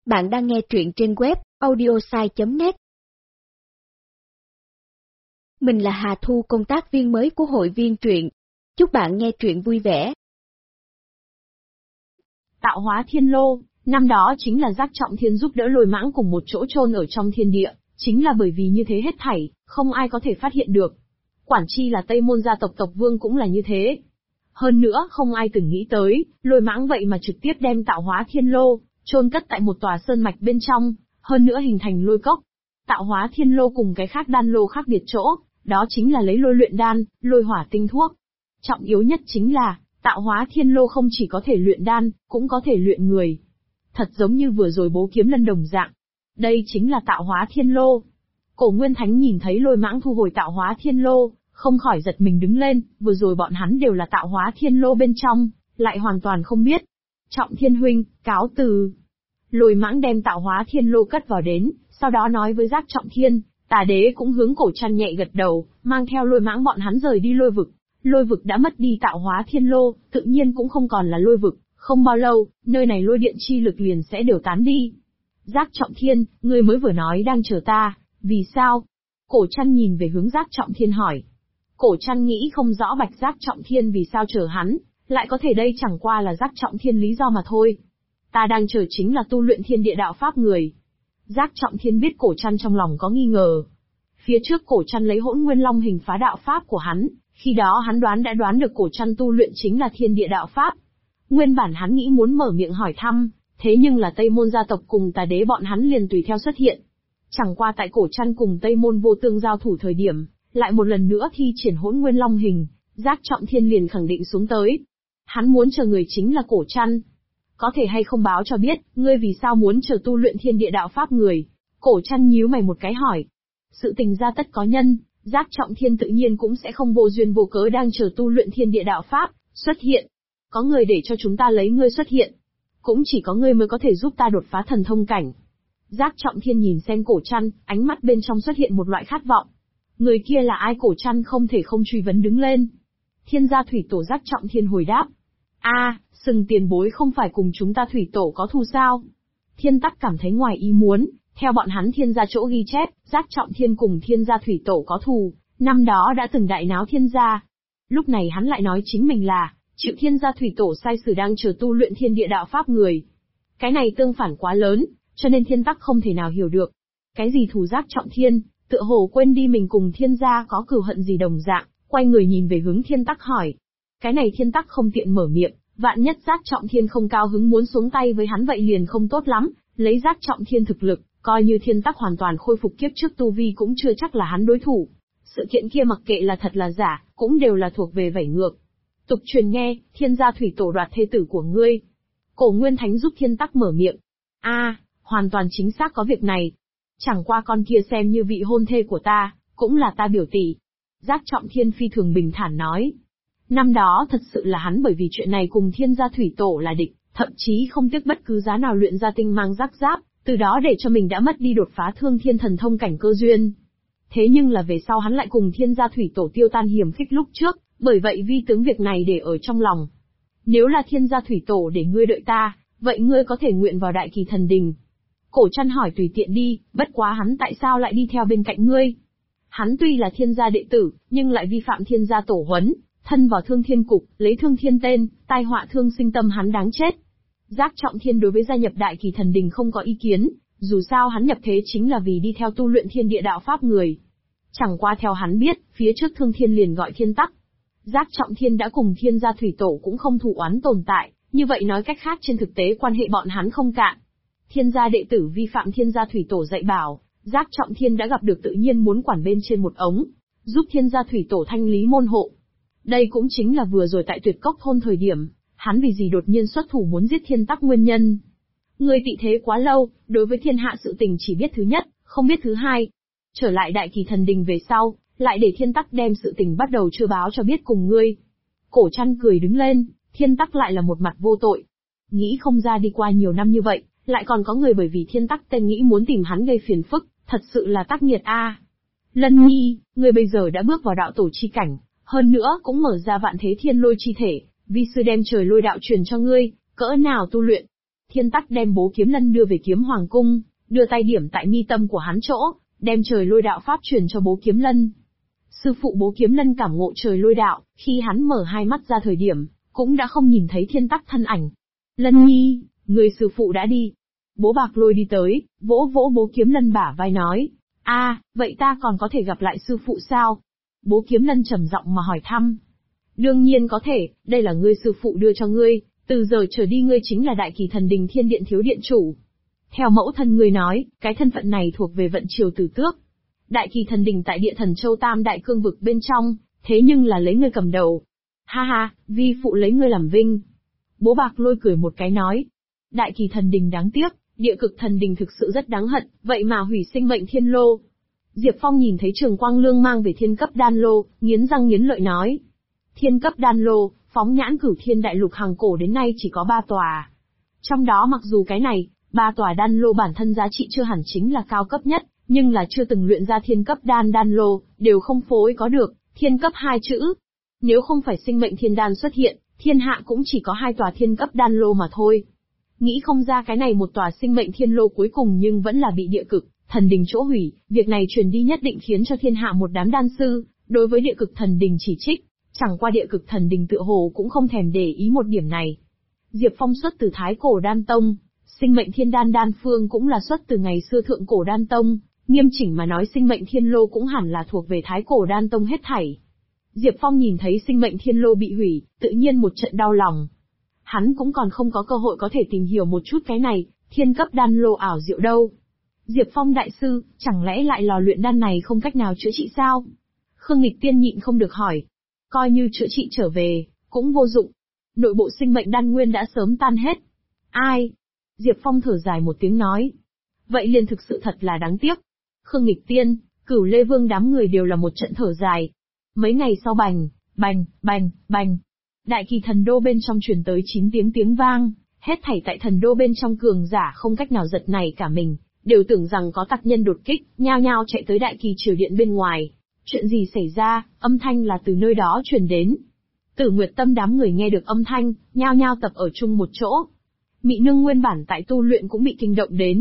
Bạn đang nghe truyện trên web audiosai.net. Mình là Hà Thu, công tác viên mới của hội viên truyện. Chúc bạn nghe truyện vui vẻ. Tạo hóa thiên lô, năm đó chính là Giác Trọng Thiên giúp đỡ Lôi Mãng cùng một chỗ chôn ở trong thiên địa, chính là bởi vì như thế hết thảy, không ai có thể phát hiện được. Quản chi là Tây Môn gia tộc tộc vương cũng là như thế. Hơn nữa, không ai từng nghĩ tới, Lôi Mãng vậy mà trực tiếp đem Tạo hóa thiên lô chôn cất tại một tòa sơn mạch bên trong, hơn nữa hình thành lôi cốc. Tạo hóa thiên lô cùng cái khác đan lô khác biệt chỗ, đó chính là lấy lôi luyện đan, lôi hỏa tinh thuốc. Trọng yếu nhất chính là, tạo hóa thiên lô không chỉ có thể luyện đan, cũng có thể luyện người. Thật giống như vừa rồi bố kiếm lân đồng dạng. Đây chính là tạo hóa thiên lô. Cổ Nguyên Thánh nhìn thấy Lôi Mãng thu hồi tạo hóa thiên lô, không khỏi giật mình đứng lên, vừa rồi bọn hắn đều là tạo hóa thiên lô bên trong, lại hoàn toàn không biết. Trọng Thiên huynh, cáo từ. Lôi Mãng đem tạo hóa thiên lô cất vào đến, sau đó nói với Giác Trọng Thiên, Tà Đế cũng hướng Cổ Trăn nhẹ gật đầu, mang theo Lôi Mãng bọn hắn rời đi lôi vực. Lôi vực đã mất đi tạo hóa thiên lô, tự nhiên cũng không còn là lôi vực, không bao lâu, nơi này lôi điện chi lực liền sẽ đều tán đi. Giác Trọng Thiên, ngươi mới vừa nói đang chờ ta, vì sao? Cổ Trăn nhìn về hướng Giác Trọng Thiên hỏi. Cổ Trăn nghĩ không rõ Bạch Giác Trọng Thiên vì sao chờ hắn, lại có thể đây chẳng qua là Giác Trọng Thiên lý do mà thôi. Ta đang chờ chính là tu luyện thiên địa đạo pháp người. Giác Trọng Thiên biết Cổ Trăn trong lòng có nghi ngờ. Phía trước Cổ Trăn lấy Hỗn Nguyên Long hình phá đạo pháp của hắn, khi đó hắn đã đoán được Cổ Trăn tu luyện chính là thiên địa đạo pháp. Nguyên bản hắn nghĩ muốn mở miệng hỏi thăm, thế nhưng là Tây Môn gia tộc cùng Tà Đế bọn hắn liền tùy theo xuất hiện. Chẳng qua tại Cổ Trăn cùng Tây Môn Vô Tương giao thủ thời điểm, lại một lần nữa thi triển Hỗn Nguyên Long hình, Giác Trọng Thiên liền khẳng định xuống tới. Hắn muốn chờ người chính là Cổ Trăn. Có thể hay không báo cho biết, ngươi vì sao muốn chờ tu luyện thiên địa đạo pháp người? Cổ Trăn nhíu mày một cái hỏi. Sự tình ra tất có nhân, Giác Trọng Thiên tự nhiên cũng sẽ không vô duyên vô cớ đang chờ tu luyện thiên địa đạo pháp xuất hiện. Có người để cho chúng ta lấy ngươi xuất hiện. Cũng chỉ có ngươi mới có thể giúp ta đột phá thần thông cảnh. Giác Trọng Thiên nhìn xem Cổ Trăn, ánh mắt bên trong xuất hiện một loại khát vọng. Người kia là ai? Cổ Trăn không thể không truy vấn đứng lên. Thiên gia thủy tổ. Giác Trọng Thiên hồi đáp. Sừng tiền bối không phải cùng chúng ta thủy tổ có thù sao? Thiên Tắc cảm thấy ngoài ý muốn, theo bọn hắn thiên gia chỗ ghi chép, Giác Trọng Thiên cùng thiên gia thủy tổ có thù, năm đó đã từng đại náo thiên gia. Lúc này hắn lại nói chính mình là, chịu thiên gia thủy tổ sai sử đang chờ tu luyện thiên địa đạo pháp người. Cái này tương phản quá lớn, cho nên Thiên Tắc không thể nào hiểu được. Cái gì thù? Giác Trọng Thiên, tựa hồ quên đi mình cùng thiên gia có cừu hận gì đồng dạng, quay người nhìn về hướng Thiên Tắc hỏi. Cái này Thiên Tắc không tiện mở miệng, vạn nhất Giác Trọng Thiên không cao hứng muốn xuống tay với hắn vậy liền không tốt lắm, lấy Giác Trọng Thiên thực lực, coi như Thiên Tắc hoàn toàn khôi phục kiếp trước tu vi cũng chưa chắc là hắn đối thủ. Sự kiện kia mặc kệ là thật là giả, cũng đều là thuộc về vẩy ngược. Tục truyền nghe, thiên gia thủy tổ đoạt thê tử của ngươi. Cổ Nguyên Thánh giúp Thiên Tắc mở miệng. Hoàn toàn chính xác có việc này. Chẳng qua con kia xem như vị hôn thê của ta, cũng là ta biểu tỷ. Giác Trọng Thiên phi thường bình thản nói. Năm đó thật sự là hắn bởi vì chuyện này cùng thiên gia thủy tổ là địch, thậm chí không tiếc bất cứ giá nào luyện ra tinh mang rắc giáp, từ đó để cho mình đã mất đi đột phá thương thiên thần thông cảnh cơ duyên. Thế nhưng là về sau hắn lại cùng thiên gia thủy tổ tiêu tan hiểm khích lúc trước, bởi vậy vi tướng việc này để ở trong lòng. Nếu là thiên gia thủy tổ để ngươi đợi ta, vậy ngươi có thể nguyện vào Đại Kỳ Thần Đình. Cổ Trăn hỏi tùy tiện đi, bất quá hắn tại sao lại đi theo bên cạnh ngươi? Hắn tuy là thiên gia đệ tử, nhưng lại vi phạm thiên gia tổ huấn, thân vào Thương Thiên Cục, lấy Thương Thiên tên, tai họa thương sinh tâm, hắn đáng chết. Giác Trọng Thiên đối với gia nhập Đại Kỳ Thần Đình không có ý kiến, dù sao hắn nhập thế chính là vì đi theo tu luyện thiên địa đạo pháp người. Chẳng qua theo hắn biết, phía trước Thương Thiên liền gọi Thiên Tắc. Giác Trọng Thiên đã cùng thiên gia thủy tổ cũng không thù oán tồn tại, như vậy nói cách khác trên thực tế quan hệ bọn hắn không cạn. Thiên gia đệ tử vi phạm thiên gia thủy tổ dạy bảo, Giác Trọng Thiên đã gặp được tự nhiên muốn quản bên trên một ống, giúp thiên gia thủy tổ thanh lý môn hộ. Đây cũng chính là vừa rồi tại Tuyệt Cốc thôn thời điểm, hắn vì gì đột nhiên xuất thủ muốn giết Thiên Tắc nguyên nhân. Người tị thế quá lâu, đối với thiên hạ sự tình chỉ biết thứ nhất, không biết thứ hai. Trở lại Đại Kỳ Thần Đình về sau, lại để Thiên Tắc đem sự tình bắt đầu chưa báo cho biết cùng ngươi. Cổ Trăn cười đứng lên, Thiên Tắc lại là một mặt vô tội. Nghĩ không ra đi qua nhiều năm như vậy, lại còn có người bởi vì Thiên Tắc tên nghĩ muốn tìm hắn gây phiền phức, thật sự là tác nghiệt a. Lân Nhi, ngươi bây giờ đã bước vào đạo tổ chi cảnh, hơn nữa cũng mở ra vạn thế thiên lôi chi thể, vi sư đem trời lôi đạo truyền cho ngươi, cỡ nào tu luyện. Thiên Tắc đem bố kiếm lân đưa về kiếm hoàng cung, đưa tay điểm tại mi tâm của hắn chỗ, đem trời lôi đạo pháp truyền cho bố kiếm lân. Sư phụ bố kiếm lân cảm ngộ trời lôi đạo, khi hắn mở hai mắt ra thời điểm, cũng đã không nhìn thấy Thiên Tắc thân ảnh. Lân nhi, người sư phụ đã đi. Bố bạc lôi đi tới, vỗ vỗ bố kiếm lân bả vai nói. Vậy ta còn có thể gặp lại sư phụ sao? Bố kiếm lân trầm giọng mà hỏi thăm. Đương nhiên có thể, đây là ngươi sư phụ đưa cho ngươi, từ giờ trở đi ngươi chính là Đại Kỳ Thần Đình Thiên Điện thiếu điện chủ. Theo mẫu thân ngươi nói, cái thân phận này thuộc về vận triều tử tước. Đại Kỳ Thần Đình tại Địa Thần Châu Tam Đại Cương vực bên trong, thế nhưng là lấy ngươi cầm đầu. Ha ha, vi phụ lấy ngươi làm vinh. Bố bạc lôi cười một cái nói. Đại Kỳ Thần Đình đáng tiếc, Địa Cực Thần Đình thực sự rất đáng hận, vậy mà hủy sinh mệnh thiên lô. Diệp Phong nhìn thấy Trường Quang Lương mang về thiên cấp đan lô, nghiến răng nghiến lợi nói. Thiên cấp đan lô, phóng nhãn Cửu Thiên Đại Lục hàng cổ đến nay chỉ có 3 tòa. Trong đó mặc dù cái này, 3 tòa đan lô bản thân giá trị chưa hẳn chính là cao cấp nhất, nhưng là chưa từng luyện ra thiên cấp đan lô, đều không phối có được, thiên cấp 2 chữ. Nếu không phải sinh mệnh thiên đan xuất hiện, thiên hạ cũng chỉ có 2 tòa thiên cấp đan lô mà thôi. Nghĩ không ra cái này một tòa sinh mệnh thiên lô cuối cùng nhưng vẫn là bị Địa Cực Thần Đình chỗ hủy, việc này truyền đi nhất định khiến cho thiên hạ một đám đan sư, đối với Địa Cực Thần Đình chỉ trích, chẳng qua Địa Cực Thần Đình tựa hồ cũng không thèm để ý một điểm này. Diệp Phong xuất từ Thái Cổ Đan Tông, sinh mệnh thiên đan đan phương cũng là xuất từ ngày xưa Thượng Cổ Đan Tông, nghiêm chỉnh mà nói sinh mệnh thiên lô cũng hẳn là thuộc về Thái Cổ Đan Tông hết thảy. Diệp Phong nhìn thấy sinh mệnh thiên lô bị hủy, tự nhiên một trận đau lòng. Hắn cũng còn không có cơ hội có thể tìm hiểu một chút cái này, thiên cấp đan lô ảo diệu đâu. Diệp Phong đại sư, chẳng lẽ lại lò luyện đan này không cách nào chữa trị sao? Khương Nghịch Tiên nhịn không được hỏi. Coi như chữa trị trở về, cũng vô dụng. Nội bộ sinh mệnh đan nguyên đã sớm tan hết. Ai? Diệp Phong thở dài một tiếng nói. Vậy liền thực sự thật là đáng tiếc. Khương Nghịch Tiên, Cửu Lê Vương đám người đều là một trận thở dài. Mấy ngày sau bành, bành, bành, bành. Đại Kỳ Thần Đô bên trong truyền tới 9 tiếng vang, hết thảy tại thần đô bên trong cường giả không cách nào giật nảy cả mình, đều tưởng rằng có tặc nhân đột kích, nhao nhao chạy tới Đại Kỳ Triều Điện bên ngoài. Chuyện gì xảy ra, âm thanh là từ nơi đó truyền đến. Tử Nguyệt Tâm đám người nghe được âm thanh, nhao nhao tập ở chung một chỗ. Mị Nương nguyên bản tại tu luyện cũng bị kinh động đến.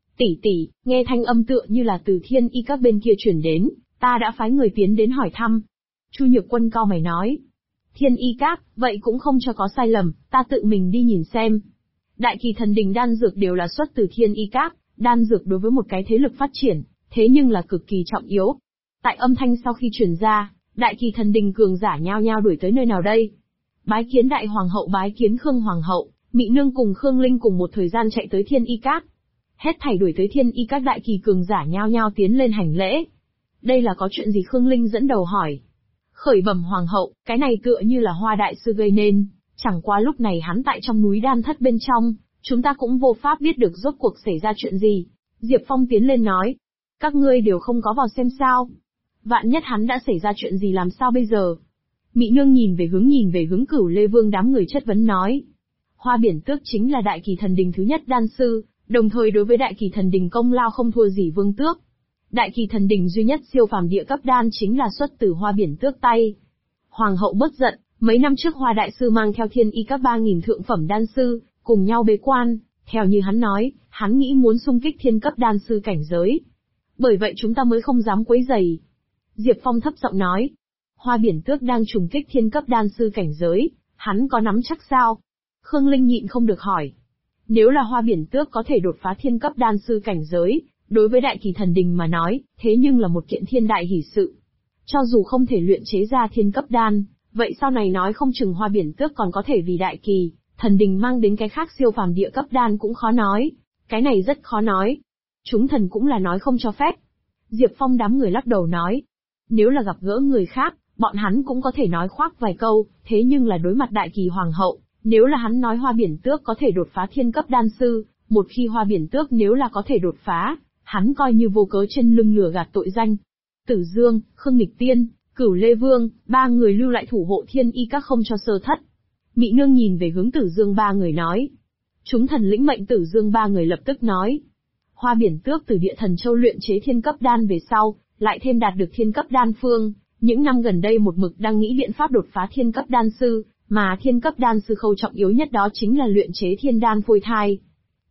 Tỷ, nghe thanh âm tựa như là từ Thiên Y các bên kia truyền đến, ta đã phái người tiến đến hỏi thăm. Chu Nhược Quân cau mày nói. Thiên Y các, vậy cũng không cho có sai lầm, ta tự mình đi nhìn xem. Đại Kỳ Thần Đình đan dược đều là xuất từ Thiên Y các, đan dược đối với một cái thế lực phát triển, thế nhưng là cực kỳ trọng yếu. Tại âm thanh sau khi truyền ra, Đại Kỳ Thần Đình cường giả nhao nhao đuổi tới nơi nào đây? Bái kiến Đại Hoàng hậu, bái kiến Khương Hoàng hậu, Mị Nương cùng Khương Linh cùng một thời gian chạy tới Thiên Y các. Hết thảy đuổi tới Thiên Y các Đại Kỳ cường giả nhao nhao tiến lên hành lễ. Đây là có chuyện gì? Khương Linh dẫn đầu hỏi. Khởi bẩm Hoàng hậu, cái này tựa như là Hoa đại sư gây nên, chẳng qua lúc này hắn tại trong núi đan thất bên trong, chúng ta cũng vô pháp biết được rốt cuộc xảy ra chuyện gì. Diệp Phong tiến lên nói. Các ngươi đều không có vào xem sao? Vạn nhất hắn đã xảy ra chuyện gì làm sao bây giờ? Mị Nương nhìn về hướng Cửu Lê Vương đám người chất vấn nói. Hoa Biển Tước chính là Đại Kỳ Thần Đình thứ nhất đan sư, đồng thời đối với Đại Kỳ Thần Đình công lao không thua gì Vương Tước. Đại Kỳ Thần Đình duy nhất siêu phàm địa cấp đan chính là xuất từ Hoa Biển Tước tay. Hoàng hậu bất giận, mấy năm trước Hoa đại sư mang theo Thiên Y các 3.000 thượng phẩm đan sư, cùng nhau bế quan, theo như hắn nói, hắn nghĩ muốn xung kích thiên cấp đan sư cảnh giới. Bởi vậy chúng ta mới không dám quấy rầy. Diệp Phong thấp giọng nói. Hoa Biển Tước đang trùng kích thiên cấp đan sư cảnh giới, hắn có nắm chắc sao? Khương Linh nhịn không được hỏi. Nếu là Hoa Biển Tước có thể đột phá thiên cấp đan sư cảnh giới, đối với Đại Kỳ Thần Đình mà nói, thế nhưng là một kiện thiên đại hỷ sự. Cho dù không thể luyện chế ra thiên cấp đan, vậy sau này nói không chừng Hoa Biển Tước còn có thể vì Đại Kỳ Thần Đình mang đến cái khác siêu phàm địa cấp đan cũng khó nói. Cái này rất khó nói. Chúng thần cũng là nói không cho phép. Diệp Phong đám người lắc đầu nói. Nếu là gặp gỡ người khác, bọn hắn cũng có thể nói khoác vài câu, thế nhưng là đối mặt Đại Kỳ Hoàng hậu, nếu là hắn nói Hoa Biển Tước có thể đột phá thiên cấp đan sư, một khi Hoa Biển Tước nếu là có thể đột phá, hắn coi như vô cớ trên lưng lửa gạt tội danh. Tử Dương, Khương Nghịch Tiên, Cửu Lê Vương, 3 người lưu lại thủ hộ Thiên Y các không cho sơ thất. Mị Nương nhìn về hướng Tử Dương 3 người nói. Chúng thần lĩnh mệnh. Tử Dương 3 người lập tức nói. Hoa Biển Tước từ Địa Thần Châu luyện chế thiên cấp đan về sau, lại thêm đạt được thiên cấp đan phương, những năm gần đây một mực đang nghĩ biện pháp đột phá thiên cấp đan sư, mà thiên cấp đan sư khâu trọng yếu nhất đó chính là luyện chế thiên đan phôi thai.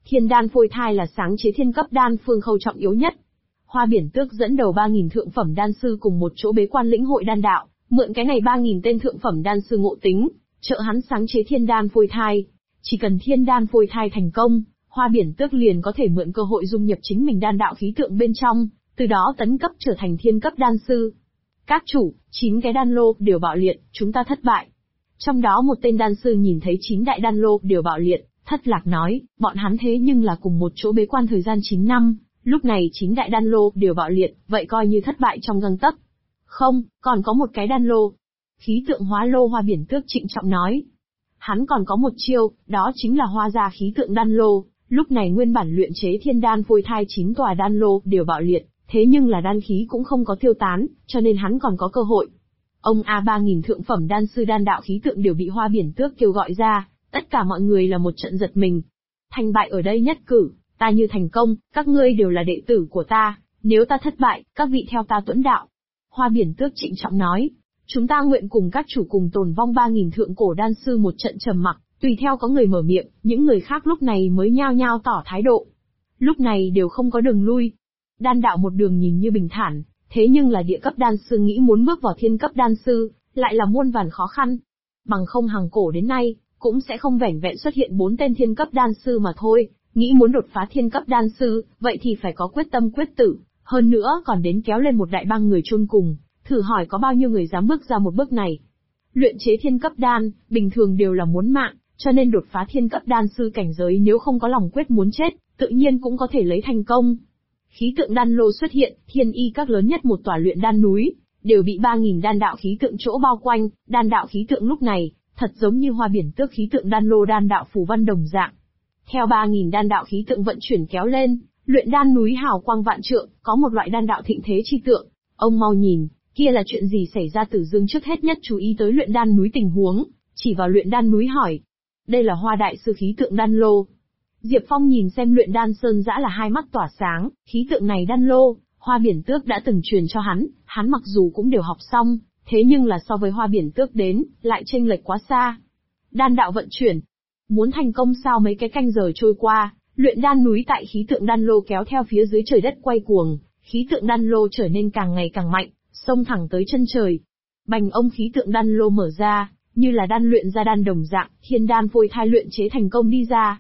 Thiên đan phôi thai là sáng chế thiên cấp đan phương khâu trọng yếu nhất. Hoa Biển Tước dẫn đầu 3.000 thượng phẩm đan sư cùng một chỗ bế quan lĩnh hội đan đạo, mượn cái này 3.000 tên thượng phẩm đan sư ngộ tính, trợ hắn sáng chế thiên đan phôi thai. Chỉ cần thiên đan phôi thai thành công, Hoa Biển Tước liền có thể mượn cơ hội dung nhập chính mình đan đạo khí tượng bên trong, từ đó tấn cấp trở thành thiên cấp đan sư. Các chủ, 9 cái đan lô đều bạo liệt, chúng ta thất bại. Trong đó một tên đan sư nhìn thấy 9 đại đan lô đều bạo liệt, thất lạc nói, bọn hắn thế nhưng là cùng một chỗ bế quan thời gian 9 năm, lúc này 9 đại đan lô đều bạo liệt, vậy coi như thất bại trong gang tấc. Không, còn có một cái đan lô. Khí tượng hóa lô Hoa Biển Tước trịnh trọng nói. Hắn còn có một chiêu, đó chính là hoa ra khí tượng đan lô, lúc này nguyên bản luyện chế thiên đan phôi thai 9 tòa đan lô đều bạo liệt, thế nhưng là đan khí cũng không có tiêu tán, cho nên hắn còn có cơ hội. Ông A 3.000 thượng phẩm đan sư đan đạo khí tượng đều bị Hoa Biển Tước kêu gọi ra, tất cả mọi người là một trận giật mình. Thành bại ở đây nhất cử, ta như thành công, các ngươi đều là đệ tử của ta, nếu ta thất bại, các vị theo ta tuẫn đạo. Hoa Biển Tước trịnh trọng nói, chúng ta nguyện cùng các chủ cùng tồn vong 3.000 thượng cổ đan sư một trận trầm mặc, tùy theo có người mở miệng, những người khác lúc này mới nhao nhao tỏ thái độ. Lúc này đều không có đường lui. Đan đạo một đường nhìn như bình thản, thế nhưng là địa cấp đan sư nghĩ muốn bước vào thiên cấp đan sư, lại là muôn vàn khó khăn. Bằng không hàng cổ đến nay, cũng sẽ không vẻn vẹn xuất hiện 4 tên thiên cấp đan sư mà thôi, nghĩ muốn đột phá thiên cấp đan sư, vậy thì phải có quyết tâm quyết tử, hơn nữa còn đến kéo lên một đại bang người chôn cùng, thử hỏi có bao nhiêu người dám bước ra một bước này. Luyện chế thiên cấp đan, bình thường đều là muốn mạng, cho nên đột phá thiên cấp đan sư cảnh giới nếu không có lòng quyết muốn chết, tự nhiên cũng có thể lấy thành công. Khí tượng đan lô xuất hiện, thiên y các lớn nhất một tòa luyện đan núi, đều bị 3.000 đan đạo khí tượng chỗ bao quanh, đan đạo khí tượng lúc này, thật giống như Hoa Biển Tước khí tượng đan lô đan đạo phù văn đồng dạng. Theo 3.000 đan đạo khí tượng vận chuyển kéo lên, luyện đan núi hào quang vạn trượng, có một loại đan đạo thịnh thế chi tượng. Ông mau nhìn, kia là chuyện gì xảy ra? Tử Dương trước hết nhất chú ý tới luyện đan núi tình huống, chỉ vào luyện đan núi hỏi. Đây là Hoa đại sư khí tượng đan lô. Diệp Phong nhìn xem luyện đan sơn dã là hai mắt tỏa sáng, khí tượng này đan lô, Hoa Biển Tước đã từng truyền cho hắn mặc dù cũng đều học xong, thế nhưng là so với Hoa Biển Tước đến, lại chênh lệch quá xa. Đan đạo vận chuyển. Muốn thành công sao? Mấy cái canh giờ trôi qua, luyện đan núi tại khí tượng đan lô kéo theo phía dưới trời đất quay cuồng, khí tượng đan lô trở nên càng ngày càng mạnh, xông thẳng tới chân trời. Bành ông khí tượng đan lô mở ra, như là đan luyện ra đan đồng dạng, thiên đan phôi thai luyện chế thành công đi ra.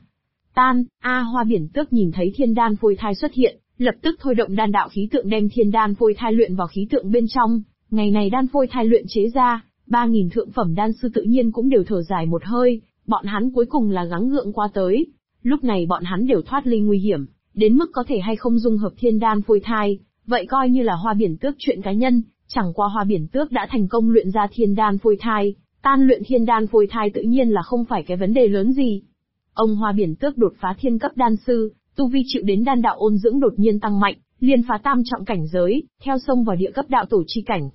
Hoa Biển Tước nhìn thấy thiên đan phôi thai xuất hiện, lập tức thôi động đan đạo khí tượng đem thiên đan phôi thai luyện vào khí tượng bên trong. Ngày này đan phôi thai luyện chế ra, 3.000 thượng phẩm đan sư tự nhiên cũng đều thở dài một hơi, bọn hắn cuối cùng là gắng gượng qua tới. Lúc này bọn hắn đều thoát ly nguy hiểm, đến mức có thể hay không dung hợp thiên đan phôi thai, vậy coi như là Hoa Biển Tước chuyện cá nhân, chẳng qua Hoa Biển Tước đã thành công luyện ra thiên đan phôi thai, tan luyện thiên đan phôi thai tự nhiên là không phải cái vấn đề lớn gì. Ông Hoa Biển Tước đột phá thiên cấp đan sư, tu vi chịu đến đan đạo ôn dưỡng đột nhiên tăng mạnh, liên phá tam trọng cảnh giới, theo xông vào địa cấp đạo tổ chi cảnh.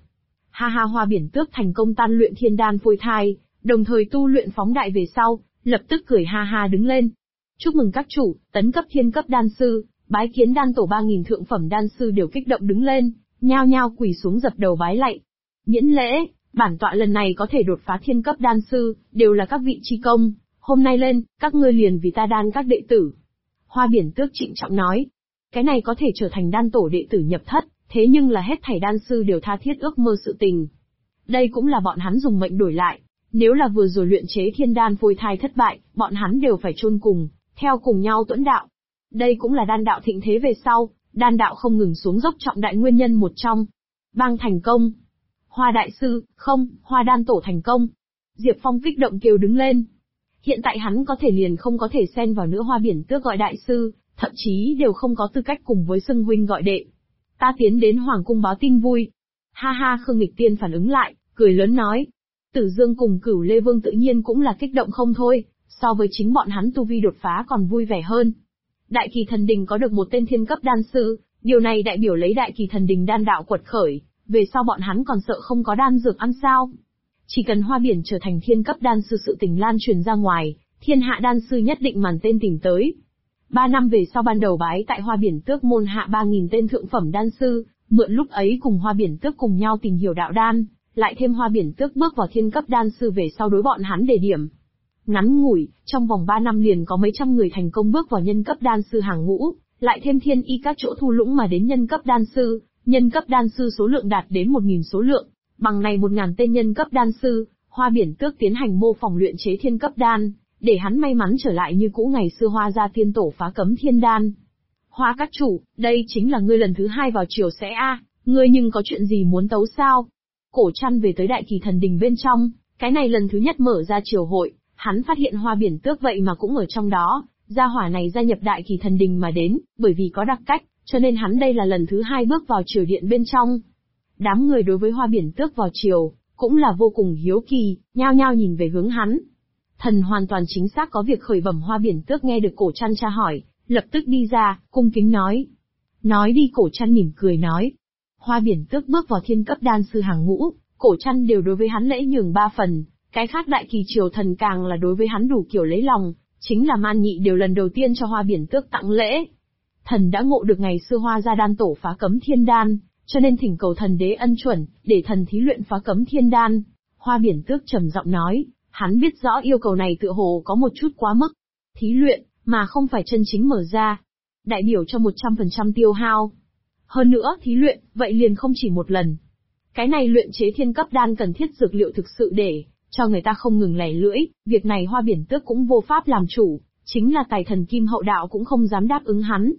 Hoa Biển Tước thành công tan luyện thiên đan phôi thai, đồng thời tu luyện phóng đại về sau, lập tức cười đứng lên. Chúc mừng các chủ, tấn cấp thiên cấp đan sư, bái kiến đan tổ 3.000 thượng phẩm đan sư đều kích động đứng lên, nhao nhao quỳ xuống dập đầu bái lạy. Miễn lễ, bản tọa lần này có thể đột phá thiên cấp đan sư, đều là các vị chi công, hôm nay lên, các ngươi liền vì ta đan các đệ tử. Hoa Biển Tước trịnh trọng nói, cái này có thể trở thành đan tổ đệ tử nhập thất, thế nhưng là hết thảy đan sư đều tha thiết ước mơ sự tình. Đây cũng là bọn hắn dùng mệnh đổi lại, nếu là vừa rồi luyện chế thiên đan phôi thai thất bại, bọn hắn đều phải chôn cùng, theo cùng nhau tuẫn đạo. Đây cũng là đan đạo thịnh thế về sau, đan đạo không ngừng xuống dốc trọng đại nguyên nhân một trong. Bang thành công. Hoa đại sư, không, Hoa đan tổ thành công. Diệp Phong kích động kêu đứng lên. Hiện tại hắn có thể liền không có thể xen vào nữa. Hoa Biển Tước gọi đại sư, thậm chí đều không có tư cách cùng với xưng huynh gọi đệ. Ta tiến đến Hoàng cung báo tin vui. Khương Nghịch Tiên phản ứng lại, cười lớn nói. Tử Dương cùng Cửu Lê Vương tự nhiên cũng là kích động không thôi, so với chính bọn hắn tu vi đột phá còn vui vẻ hơn. Đại Kỳ Thần Đình có được một tên thiên cấp đan sư, điều này đại biểu lấy Đại Kỳ Thần Đình đan đạo quật khởi, về sau bọn hắn còn sợ không có đan dược ăn sao? Chỉ cần Hoa Biển trở thành thiên cấp đan sư, sự tình lan truyền ra ngoài, thiên hạ đan sư nhất định màn tên tìm tới. 3 năm về sau ban đầu bái tại Hoa Biển Tước môn hạ 3.000 tên thượng phẩm đan sư, mượn lúc ấy cùng Hoa Biển Tước cùng nhau tìm hiểu đạo đan, lại thêm Hoa Biển Tước bước vào thiên cấp đan sư về sau đối bọn hắn đề điểm. Ngắn ngủi, trong vòng 3 năm liền có mấy trăm người thành công bước vào nhân cấp đan sư hàng ngũ, lại thêm thiên y các chỗ thu lũng mà đến nhân cấp đan sư, nhân cấp đan sư số lượng đạt đến 1.000 số lượng, bằng này 1.000 tên nhân cấp đan sư, Hoa Biển Tước tiến hành mô phỏng luyện chế thiên cấp đan, để hắn may mắn trở lại như cũ ngày xưa Hoa gia tiên tổ phá cấm thiên đan. Hoa các chủ, đây chính là ngươi lần thứ 2 vào triều sẽ ngươi nhưng có chuyện gì muốn tấu sao? Cổ Trăn về tới Đại Kỳ Thần Đình bên trong, cái này lần thứ nhất mở ra triều hội, hắn phát hiện Hoa Biển Tước vậy mà cũng ở trong đó, gia hỏa này gia nhập Đại Kỳ Thần Đình mà đến, bởi vì có đặc cách, cho nên hắn đây là lần thứ 2 bước vào triều điện bên trong. Đám người đối với Hoa Biển Tước vào triều, cũng là vô cùng hiếu kỳ, nhao nhao nhìn về hướng hắn. Thần hoàn toàn chính xác có việc khởi bẩm. Hoa Biển Tước nghe được Cổ Trăn tra hỏi, lập tức đi ra, cung kính nói. Nói đi. Cổ Trăn mỉm cười nói. Hoa Biển Tước bước vào thiên cấp đan sư hàng ngũ, Cổ Trăn đều đối với hắn lễ nhường 3 phần, cái khác Đại Kỳ triều thần càng là đối với hắn đủ kiểu lấy lòng, chính là Man Nhị đều lần đầu tiên cho Hoa Biển Tước tặng lễ. Thần đã ngộ được ngày xưa Hoa gia đan tổ phá cấm thiên đan, cho nên thỉnh cầu thần đế ân chuẩn, để thần thí luyện phá cấm thiên đan. Hoa Biển Tước trầm giọng nói, hắn biết rõ yêu cầu này tựa hồ có một chút quá mức. Thí luyện, mà không phải chân chính mở ra. Đại biểu cho 100% tiêu hao. Hơn nữa, thí luyện, vậy liền không chỉ một lần. Cái này luyện chế thiên cấp đan cần thiết dược liệu thực sự để cho người ta không ngừng lẻ lưỡi, việc này Hoa Biển Tước cũng vô pháp làm chủ, chính là tài thần Kim Hậu Đạo cũng không dám đáp ứng hắn.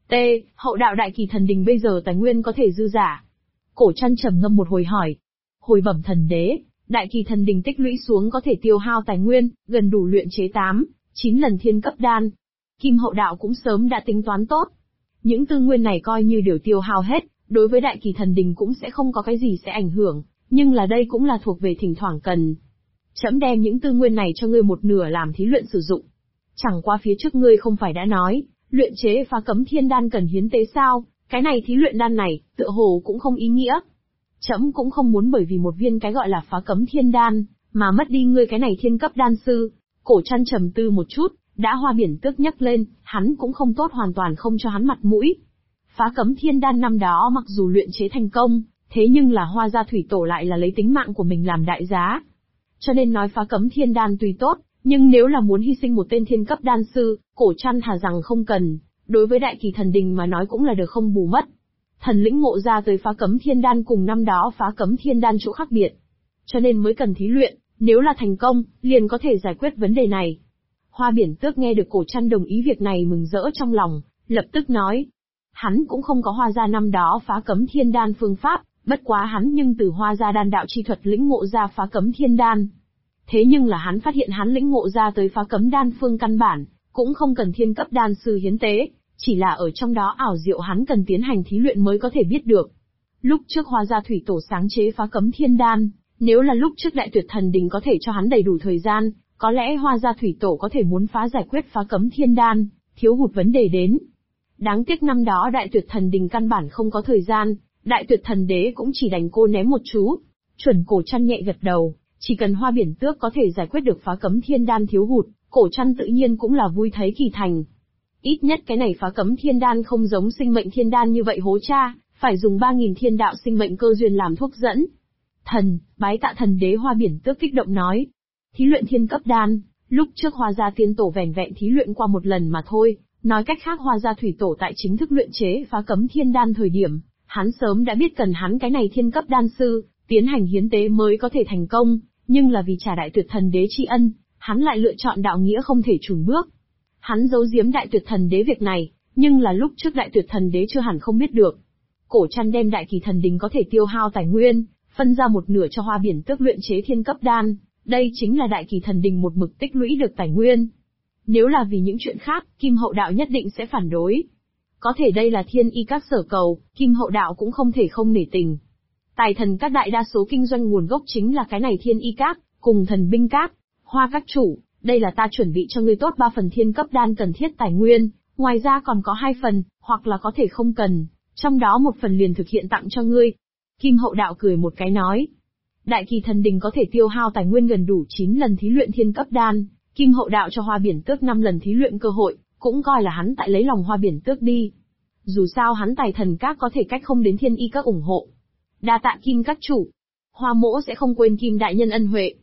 Hậu đạo Đại Kỳ Thần Đình bây giờ tài nguyên có thể dư giả. Cổ Trăn trầm ngâm một hồi hỏi. Hồi bẩm thần đế, Đại Kỳ Thần Đình tích lũy xuống có thể tiêu hao tài nguyên, gần đủ luyện chế 9 lần thiên cấp đan. Kim Hậu Đạo cũng sớm đã tính toán tốt. Những tư nguyên này coi như đều tiêu hao hết, đối với Đại Kỳ Thần Đình cũng sẽ không có cái gì sẽ ảnh hưởng, nhưng là đây cũng là thuộc về thỉnh thoảng cần. Trẫm đem những tư nguyên này cho ngươi một nửa làm thí luyện sử dụng. Chẳng qua phía trước ngươi không phải đã nói, luyện chế phá cấm thiên đan cần hiến tế sao, cái này thí luyện đan này, tựa hồ cũng không ý nghĩa. Trẫm cũng không muốn bởi vì một viên cái gọi là phá cấm thiên đan, mà mất đi ngươi cái này thiên cấp đan sư. Cổ Trăn trầm tư một chút, đã Hoa Biển Tước nhắc lên, hắn cũng không tốt hoàn toàn không cho hắn mặt mũi. Phá cấm thiên đan năm đó mặc dù luyện chế thành công, thế nhưng là Hoa gia thủy tổ lại là lấy tính mạng của mình làm đại giá. Cho nên nói phá cấm thiên đan tuy tốt, nhưng nếu là muốn hy sinh một tên thiên cấp đan sư, Cổ Trăn thà rằng không cần, đối với Đại Kỳ Thần Đình mà nói cũng là được không bù mất. Thần lĩnh ngộ ra tới phá cấm thiên đan cùng năm đó phá cấm thiên đan chỗ khác biệt. Cho nên mới cần thí luyện, nếu là thành công, liền có thể giải quyết vấn đề này. Hoa Biển Tước nghe được Cổ Trăn đồng ý việc này mừng rỡ trong lòng, lập tức nói. Hắn cũng không có Hoa gia năm đó phá cấm thiên đan phương pháp, bất quá hắn nhưng từ Hoa gia đan đạo chi thuật lĩnh ngộ ra phá cấm thiên đan. Thế nhưng là hắn phát hiện hắn lĩnh ngộ ra tới phá cấm đan phương căn bản, cũng không cần thiên cấp đan sư hiến tế, chỉ là ở trong đó ảo diệu hắn cần tiến hành thí luyện mới có thể biết được. Lúc trước Hoa gia thủy tổ sáng chế phá cấm thiên đan, nếu là lúc trước Đại Tuyệt Thần Đình có thể cho hắn đầy đủ thời gian, có lẽ Hoa gia thủy tổ có thể muốn phá giải quyết phá cấm thiên đan, thiếu hụt vấn đề đến. Đáng tiếc năm đó Đại Tuyệt Thần Đình căn bản không có thời gian, Đại Tuyệt Thần Đế cũng chỉ đành cô ném một chú. Chuẩn. Cổ Trăn nhẹ gật đầu, chỉ cần Hoa Biển Tước có thể giải quyết được phá cấm thiên đan thiếu hụt, Cổ Trăn tự nhiên cũng là vui thấy kỳ thành. Ít nhất cái này phá cấm thiên đan không giống sinh mệnh thiên đan như vậy hố cha, phải dùng 3.000 thiên đạo sinh mệnh cơ duyên làm thuốc dẫn. Thần, bái tạ thần đế. Hoa Biển Tước kích động nói. Thí luyện thiên cấp đan, lúc trước Hoa gia tiên tổ vẻn vẹn thí luyện qua một lần mà thôi, nói cách khác Hoa gia thủy tổ tại chính thức luyện chế phá cấm thiên đan thời điểm, hắn sớm đã biết cần hắn cái này thiên cấp đan sư, tiến hành hiến tế mới có thể thành công, nhưng là vì trả Đại Tuyệt Thần Đế tri ân, hắn lại lựa chọn đạo nghĩa không thể chùn bước. Hắn giấu giếm Đại Tuyệt Thần Đế việc này, nhưng là lúc trước Đại Tuyệt Thần Đế chưa hẳn không biết được. Cổ Trăn đem Đại Kỳ Thần Đình có thể tiêu hao tài nguyên, phân ra một nửa cho Hoa Biển Tước luyện chế thiên cấp đan, đây chính là Đại Kỳ Thần Đình một mực tích lũy được tài nguyên. Nếu là vì những chuyện khác, Kim Hậu Đạo nhất định sẽ phản đối. Có thể đây là thiên y các sở cầu, Kim Hậu Đạo cũng không thể không nể tình. Tài thần các đại đa số kinh doanh nguồn gốc chính là cái này thiên y các, cùng thần binh các. Hoa các chủ, đây là ta chuẩn bị cho ngươi tốt 3 phần thiên cấp đan cần thiết tài nguyên, ngoài ra còn có 2 phần, hoặc là có thể không cần, trong đó một phần liền thực hiện tặng cho ngươi. Kim Hậu Đạo cười một cái nói. Đại Kỳ Thần Đình có thể tiêu hao tài nguyên gần đủ 9 lần thí luyện thiên cấp đan, Kim Hậu Đạo cho Hoa Biển Tước 5 lần thí luyện cơ hội, cũng coi là hắn tại lấy lòng Hoa Biển Tước đi. Dù sao hắn tài thần các có thể cách không đến thiên y các ủng hộ. Đa tạ Kim các chủ. Hoa mỗ sẽ không quên Kim đại nhân ân huệ.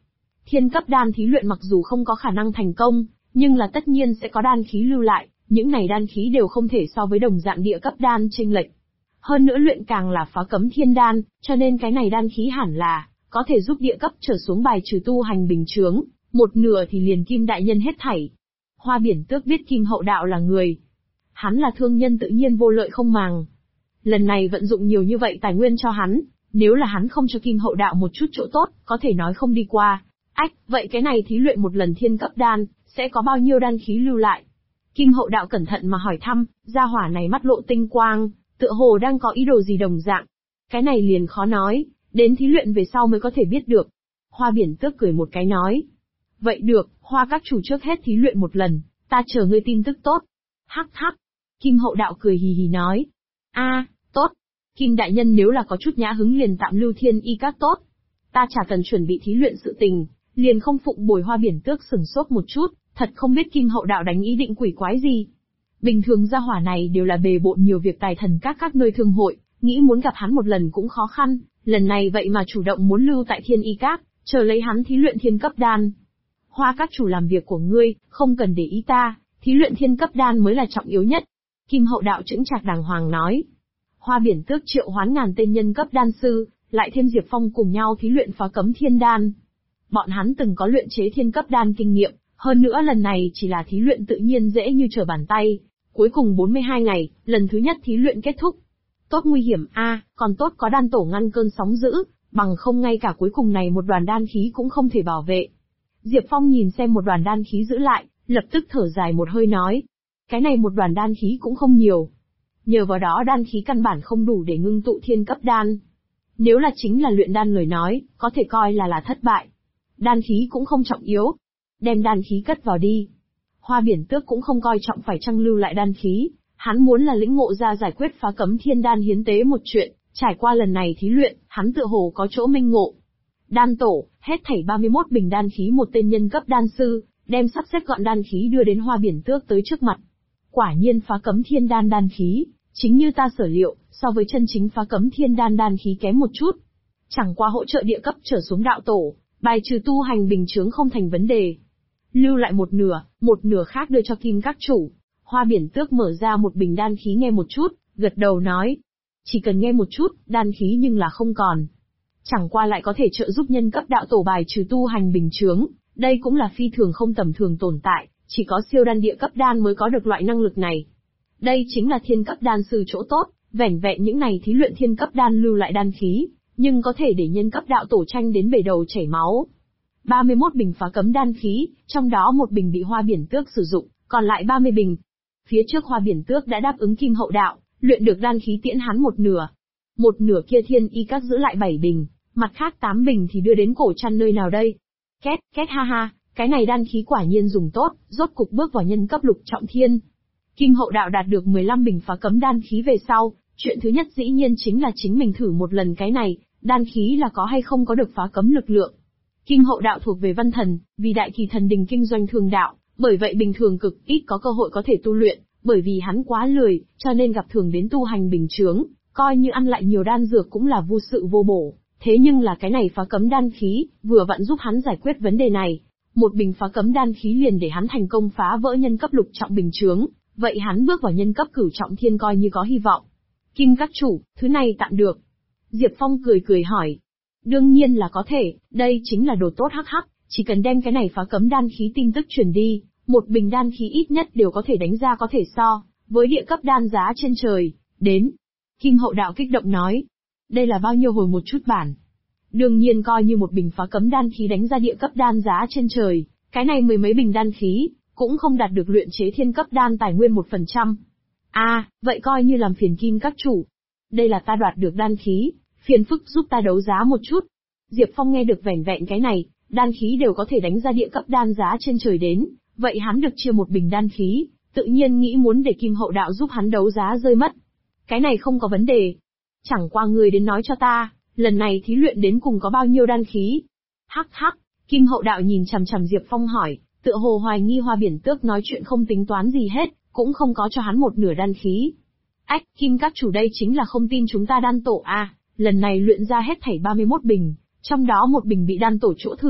Thiên cấp đan thí luyện mặc dù không có khả năng thành công, nhưng là tất nhiên sẽ có đan khí lưu lại, những này đan khí đều không thể so với đồng dạng địa cấp đan chênh lệch. Hơn nữa luyện càng là phá cấm thiên đan, cho nên cái này đan khí hẳn là có thể giúp địa cấp trở xuống bài trừ tu hành bình chướng, một nửa thì liền Kim đại nhân hết thảy. Hoa Biển Tước biết Kim Hậu Đạo là người. Hắn là thương nhân tự nhiên vô lợi không màng. Lần này vận dụng nhiều như vậy tài nguyên cho hắn, nếu là hắn không cho Kim Hậu Đạo một chút chỗ tốt, có thể nói không đi qua. Ách, vậy cái này thí luyện một lần thiên cấp đan, sẽ có bao nhiêu đan khí lưu lại? Kim Hậu Đạo cẩn thận mà hỏi thăm, gia hỏa này mắt lộ tinh quang, tựa hồ đang có ý đồ gì đồng dạng. Cái này liền khó nói, đến thí luyện về sau mới có thể biết được. Hoa Biển Tước cười một cái nói. Vậy được, Hoa các chủ trước hết thí luyện một lần, ta chờ ngươi tin tức tốt. Hắc hắc. Kim Hậu Đạo cười hì hì nói. Tốt. Kim đại nhân nếu là có chút nhã hứng liền tạm lưu Thiên Y các tốt. Ta chả cần chuẩn bị thí luyện sự tình, liền không phụng bồi. Hoa Biển Tước sừng sốt một chút, thật không biết Kim Hậu Đạo đánh ý định quỷ quái gì. Bình thường gia hỏa này đều là bề bộn nhiều việc tài thần các nơi thương hội, nghĩ muốn gặp hắn một lần cũng khó khăn, lần này vậy mà chủ động muốn lưu tại Thiên Y các, chờ lấy hắn thí luyện thiên cấp đan. Hoa các chủ làm việc của ngươi, không cần để ý ta, thí luyện thiên cấp đan mới là trọng yếu nhất. Kim Hậu Đạo chững chạc đàng hoàng nói. Hoa Biển Tước triệu hoán ngàn tên nhân cấp đan sư, lại thêm Diệp Phong cùng nhau thí luyện phá cấm thiên đan. Bọn hắn từng có luyện chế thiên cấp đan kinh nghiệm, hơn nữa lần này chỉ là thí luyện tự nhiên dễ như trở bàn tay. Cuối cùng 42 ngày, lần thứ nhất thí luyện kết thúc. Tốt nguy hiểm còn tốt có đan tổ ngăn cơn sóng dữ, bằng không ngay cả cuối cùng này một đoàn đan khí cũng không thể bảo vệ. Diệp Phong nhìn xem một đoàn đan khí giữ lại, lập tức thở dài một hơi nói. Cái này một đoàn đan khí cũng không nhiều. Nhờ vào đó đan khí căn bản không đủ để ngưng tụ thiên cấp đan. Nếu là chính là luyện đan lời nói, có thể coi là thất bại. Đan khí cũng không trọng yếu. Đem đan khí cất vào đi. Hoa Biển Tước cũng không coi trọng phải chăng lưu lại đan khí, hắn muốn là lĩnh ngộ ra giải quyết phá cấm thiên đan hiến tế một chuyện, trải qua lần này thí luyện, hắn tựa hồ có chỗ minh ngộ. Đan tổ, hết thảy 31 bình đan khí một tên nhân cấp đan sư, đem sắp xếp gọn đan khí đưa đến Hoa Biển Tước tới trước mặt. Quả nhiên phá cấm thiên đan đan khí, chính như ta sở liệu, so với chân chính phá cấm thiên đan đan khí kém một chút. Chẳng qua hỗ trợ địa cấp trở xuống đạo tổ, bài trừ tu hành bình chướng không thành vấn đề. Lưu lại một nửa khác đưa cho Kim các chủ. Hoa Biển Tước mở ra một bình đan khí nghe một chút, gật đầu nói. Chỉ cần nghe một chút, đan khí nhưng là không còn. Chẳng qua lại có thể trợ giúp nhân cấp đạo tổ bài trừ tu hành bình chướng, đây cũng là phi thường không tầm thường tồn tại, chỉ có siêu đan địa cấp đan mới có được loại năng lực này. Đây chính là thiên cấp đan sư chỗ tốt, vẻn vẹn những này thí luyện thiên cấp đan lưu lại đan khí, nhưng có thể để nhân cấp đạo tổ tranh đến bể đầu chảy máu. 31 bình phá cấm đan khí, trong đó một bình bị Hoa Biển Tước sử dụng, còn lại 30 bình. Phía trước Hoa Biển Tước đã đáp ứng Kim Hậu Đạo, luyện được đan khí tiễn hắn một nửa. Một nửa kia Thiên Y các giữ lại 7 bình, mặt khác 8 bình thì đưa đến cổ chăn nơi nào đây. Két ha, cái này đan khí quả nhiên dùng tốt, rốt cục bước vào nhân cấp lục trọng thiên. Kim Hậu Đạo đạt được 15 bình phá cấm đan khí về sau, chuyện thứ nhất dĩ nhiên chính là chính mình thử một lần cái này, đan khí là có hay không có được phá cấm lực lượng. Kim Hậu Đạo thuộc về văn thần, vì Đại Kỳ Thần Đình kinh doanh thường đạo, bởi vậy bình thường cực ít có cơ hội có thể tu luyện, bởi vì hắn quá lười, cho nên gặp thường đến tu hành bình chướng, coi như ăn lại nhiều đan dược cũng là vô sự vô bổ. Thế nhưng là cái này phá cấm đan khí, vừa vặn giúp hắn giải quyết vấn đề này. Một bình phá cấm đan khí liền để hắn thành công phá vỡ nhân cấp lục trọng bình chướng, vậy hắn bước vào nhân cấp cửu trọng thiên coi như có hy vọng. Kim các chủ, thứ này tạm được. Diệp Phong cười hỏi. Đương nhiên là có thể, đây chính là đồ tốt hắc, chỉ cần đem cái này phá cấm đan khí tin tức truyền đi, một bình đan khí ít nhất đều có thể đánh ra có thể so với địa cấp đan giá trên trời. Đến. Kim Hậu Đạo kích động nói. Đây là bao nhiêu hồi một chút bản? Đương nhiên coi như một bình phá cấm đan khí đánh ra địa cấp đan giá trên trời, cái này mười mấy bình đan khí, cũng không đạt được luyện chế thiên cấp đan tài nguyên 1%. Vậy coi như làm phiền Kim các chủ. Đây là ta đoạt được đan khí, phiền phức giúp ta đấu giá một chút. Diệp Phong nghe được vẻn vẹn cái này, đan khí đều có thể đánh ra địa cấp đan giá trên trời đến, vậy hắn được chia một bình đan khí, tự nhiên nghĩ muốn để Kim Hậu Đạo giúp hắn đấu giá rơi mất. Cái này không có vấn đề. Chẳng qua người đến nói cho ta, lần này thí luyện đến cùng có bao nhiêu đan khí? Hắc, Kim Hậu Đạo nhìn chằm chằm Diệp Phong hỏi, tựa hồ hoài nghi Hoa Biển Tước nói chuyện không tính toán gì hết, cũng không có cho hắn một nửa đan khí. Ách, Kim các chủ đây chính là không tin chúng ta đan tổ lần này luyện ra hết thảy 31 bình, trong đó một bình bị đan tổ chỗ thử,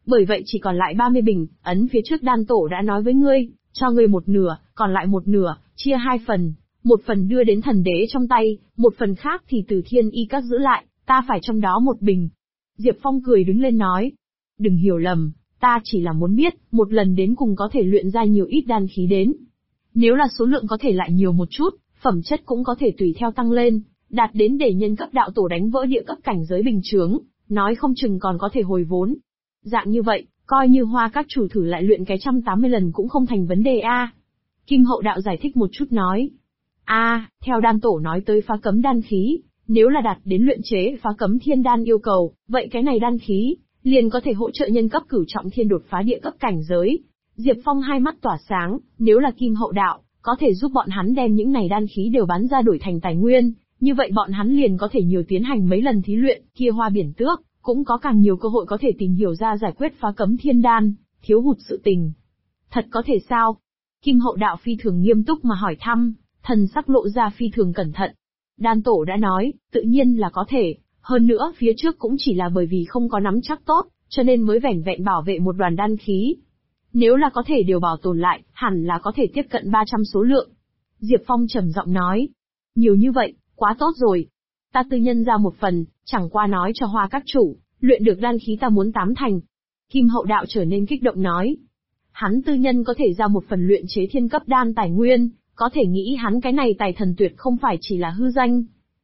Bởi vậy chỉ còn lại 30 bình, ấn phía trước đan tổ đã nói với ngươi, cho ngươi một nửa, còn lại một nửa, chia hai phần, một phần đưa đến thần đế trong tay, một phần khác thì từ thiên y các giữ lại, ta phải trong đó một bình. Diệp Phong cười đứng lên nói, đừng hiểu lầm, ta chỉ là muốn biết, một lần đến cùng có thể luyện ra nhiều ít đan khí đến. Nếu là số lượng có thể lại nhiều một chút, phẩm chất cũng có thể tùy theo tăng lên, đạt đến để nhân cấp đạo tổ đánh vỡ địa cấp cảnh giới bình chướng, nói không chừng còn có thể hồi vốn. Dạng như vậy, coi như Hoa các chủ thử lại luyện cái 180 lần cũng không thành vấn đề a. Kim Hậu Đạo giải thích một chút nói. Theo đan tổ nói tới phá cấm đan khí, nếu là đạt đến luyện chế phá cấm thiên đan yêu cầu, vậy cái này đan khí, liền có thể hỗ trợ nhân cấp cửu trọng thiên đột phá địa cấp cảnh giới. Diệp Phong hai mắt tỏa sáng, nếu là Kim Hậu Đạo, có thể giúp bọn hắn đem những này đan khí đều bán ra đổi thành tài nguyên, như vậy bọn hắn liền có thể nhiều tiến hành mấy lần thí luyện, kia Hoa Biển Tước, cũng có càng nhiều cơ hội có thể tìm hiểu ra giải quyết phá cấm thiên đan, thiếu hụt sự tình. Thật có thể sao? Kim Hậu Đạo phi thường nghiêm túc mà hỏi thăm, thần sắc lộ ra phi thường cẩn thận. Đan tổ đã nói, tự nhiên là có thể, hơn nữa phía trước cũng chỉ là bởi vì không có nắm chắc tốt, cho nên mới vẻn vẹn bảo vệ một đoàn đan khí. Nếu là có thể đều bảo tồn lại, hẳn là có thể tiếp cận 300 số lượng. Diệp Phong trầm giọng nói, nhiều như vậy, quá tốt rồi. Ta tư nhân ra một phần, chẳng qua nói cho Hoa các chủ, luyện được đan khí ta muốn 8 thành. Kim Hậu Đạo trở nên kích động nói. Hắn tư nhân có thể ra một phần luyện chế thiên cấp đan tài nguyên, có thể nghĩ hắn cái này tài thần tuyệt không phải chỉ là hư danh.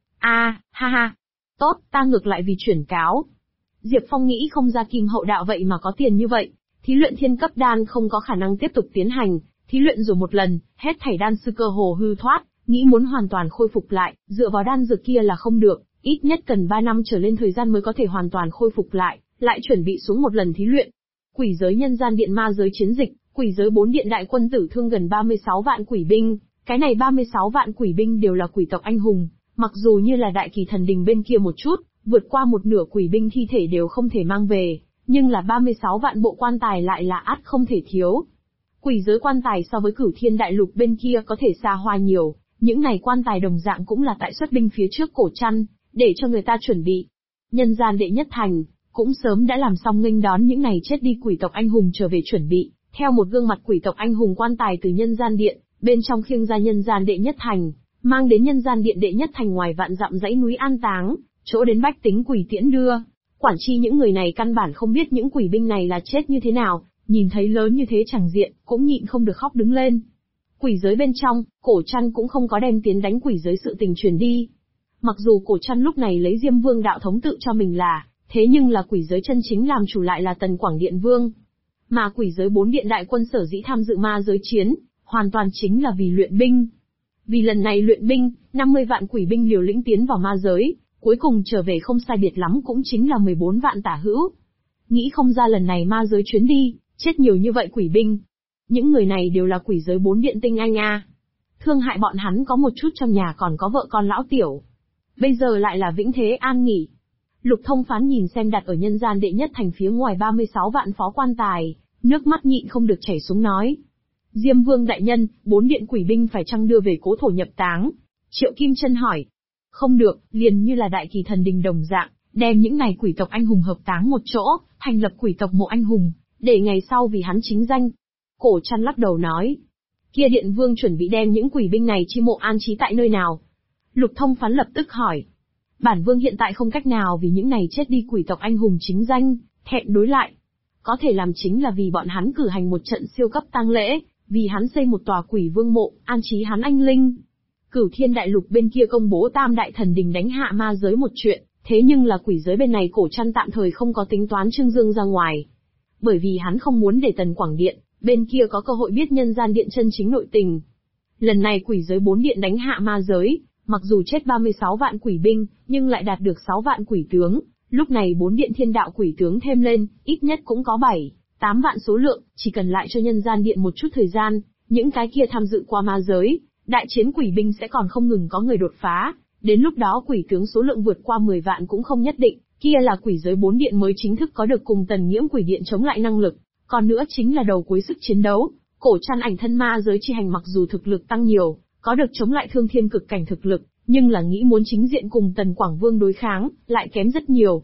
Ha. Tốt, ta ngược lại vì chuyển cáo. Diệp Phong nghĩ không ra Kim Hậu Đạo vậy mà có tiền như vậy. Thí luyện thiên cấp đan không có khả năng tiếp tục tiến hành, thí luyện rồi một lần, hết thảy đan sư cơ hồ hư thoát, nghĩ muốn hoàn toàn khôi phục lại, dựa vào đan dược kia là không được, ít nhất cần 3 năm trở lên thời gian mới có thể hoàn toàn khôi phục lại chuẩn bị xuống một lần thí luyện. Quỷ giới nhân gian điện ma giới chiến dịch, quỷ giới 4 điện đại quân tử thương gần 36 vạn quỷ binh, cái này 36 vạn quỷ binh đều là quỷ tộc anh hùng, mặc dù như là đại kỳ thần đình bên kia một chút, vượt qua một nửa quỷ binh thi thể đều không thể mang về, nhưng là 36 vạn bộ quan tài lại là ắt không thể thiếu. Quỷ giới quan tài so với Cửu Thiên đại lục bên kia có thể xa hoa nhiều, những này quan tài đồng dạng cũng là tại xuất binh phía trước cổ chăn, để cho người ta chuẩn bị. Nhân gian đệ nhất thành, cũng sớm đã làm xong nghênh đón những này chết đi quỷ tộc anh hùng trở về chuẩn bị, theo một gương mặt quỷ tộc anh hùng quan tài từ nhân gian điện, bên trong khiêng ra nhân gian đệ nhất thành, mang đến nhân gian điện đệ nhất thành ngoài vạn dặm dãy núi an táng, chỗ đến bách tính quỷ tiễn đưa. Quản chi những người này căn bản không biết những quỷ binh này là chết như thế nào, nhìn thấy lớn như thế chẳng diện, cũng nhịn không được khóc đứng lên. Quỷ giới bên trong, cổ chăn cũng không có đem tiến đánh quỷ giới sự tình truyền đi. Mặc dù cổ chăn lúc này lấy Diêm Vương đạo thống tự cho mình là, thế nhưng là quỷ giới chân chính làm chủ lại là Tần Quảng Điện Vương. Mà quỷ giới 4 điện đại quân sở dĩ tham dự ma giới chiến, hoàn toàn chính là vì luyện binh. Vì lần này luyện binh, 50 vạn quỷ binh liều lĩnh tiến vào ma giới, cuối cùng trở về không sai biệt lắm cũng chính là 14 vạn tả hữu. Nghĩ không ra lần này ma giới chuyến đi, chết nhiều như vậy quỷ binh. Những người này đều là quỷ giới 4 điện tinh anh a. Thương hại bọn hắn có một chút trong nhà còn có vợ con lão tiểu. Bây giờ lại là vĩnh thế an nghỉ. Lục Thông Phán nhìn xem đặt ở nhân gian đệ nhất thành phía ngoài 36 vạn phó quan tài, nước mắt nhịn không được chảy xuống nói. Diêm Vương đại nhân, 4 điện quỷ binh phải chăng đưa về cố thổ nhập táng? Triệu Kim Chân hỏi. Không được, liền như là đại kỳ thần đình đồng dạng, đem những này quỷ tộc anh hùng hợp táng một chỗ, thành lập quỷ tộc mộ anh hùng, để ngày sau vì hắn chính danh. Cổ Chăn lắc đầu nói. Kia Điện Vương chuẩn bị đem những quỷ binh này chi mộ an trí tại nơi nào? Lục Thông Phán lập tức hỏi. Bản Vương hiện tại không cách nào vì những này chết đi quỷ tộc anh hùng chính danh, thẹn đối lại. Có thể làm chính là vì bọn hắn cử hành một trận siêu cấp tang lễ, vì hắn xây một tòa quỷ vương mộ, an trí hắn anh linh. Cửu Thiên đại lục bên kia công bố Tam đại thần đình đánh hạ ma giới một chuyện, thế nhưng là quỷ giới bên này Cổ Chăn tạm thời không có tính toán trưng dương ra ngoài. Bởi vì hắn không muốn để Tần Quảng Điện, bên kia có cơ hội biết nhân gian điện chân chính nội tình. Lần này quỷ giới 4 điện đánh hạ ma giới, mặc dù chết 36 vạn quỷ binh, nhưng lại đạt được 6 vạn quỷ tướng, lúc này 4 điện thiên đạo quỷ tướng thêm lên, ít nhất cũng có 7-8 vạn số lượng, chỉ cần lại cho nhân gian điện một chút thời gian, những cái kia tham dự qua ma giới, đại chiến quỷ binh sẽ còn không ngừng có người đột phá, đến lúc đó quỷ tướng số lượng vượt qua 10 vạn cũng không nhất định, kia là quỷ giới 4 điện mới chính thức có được cùng Tần Nghiễm quỷ điện chống lại năng lực, còn nữa chính là đầu cuối sức chiến đấu. Cổ Chăn ảnh thân ma giới chi hành mặc dù thực lực tăng nhiều, có được chống lại thương thiên cực cảnh thực lực, nhưng là nghĩ muốn chính diện cùng Tần Quảng Vương đối kháng, lại kém rất nhiều.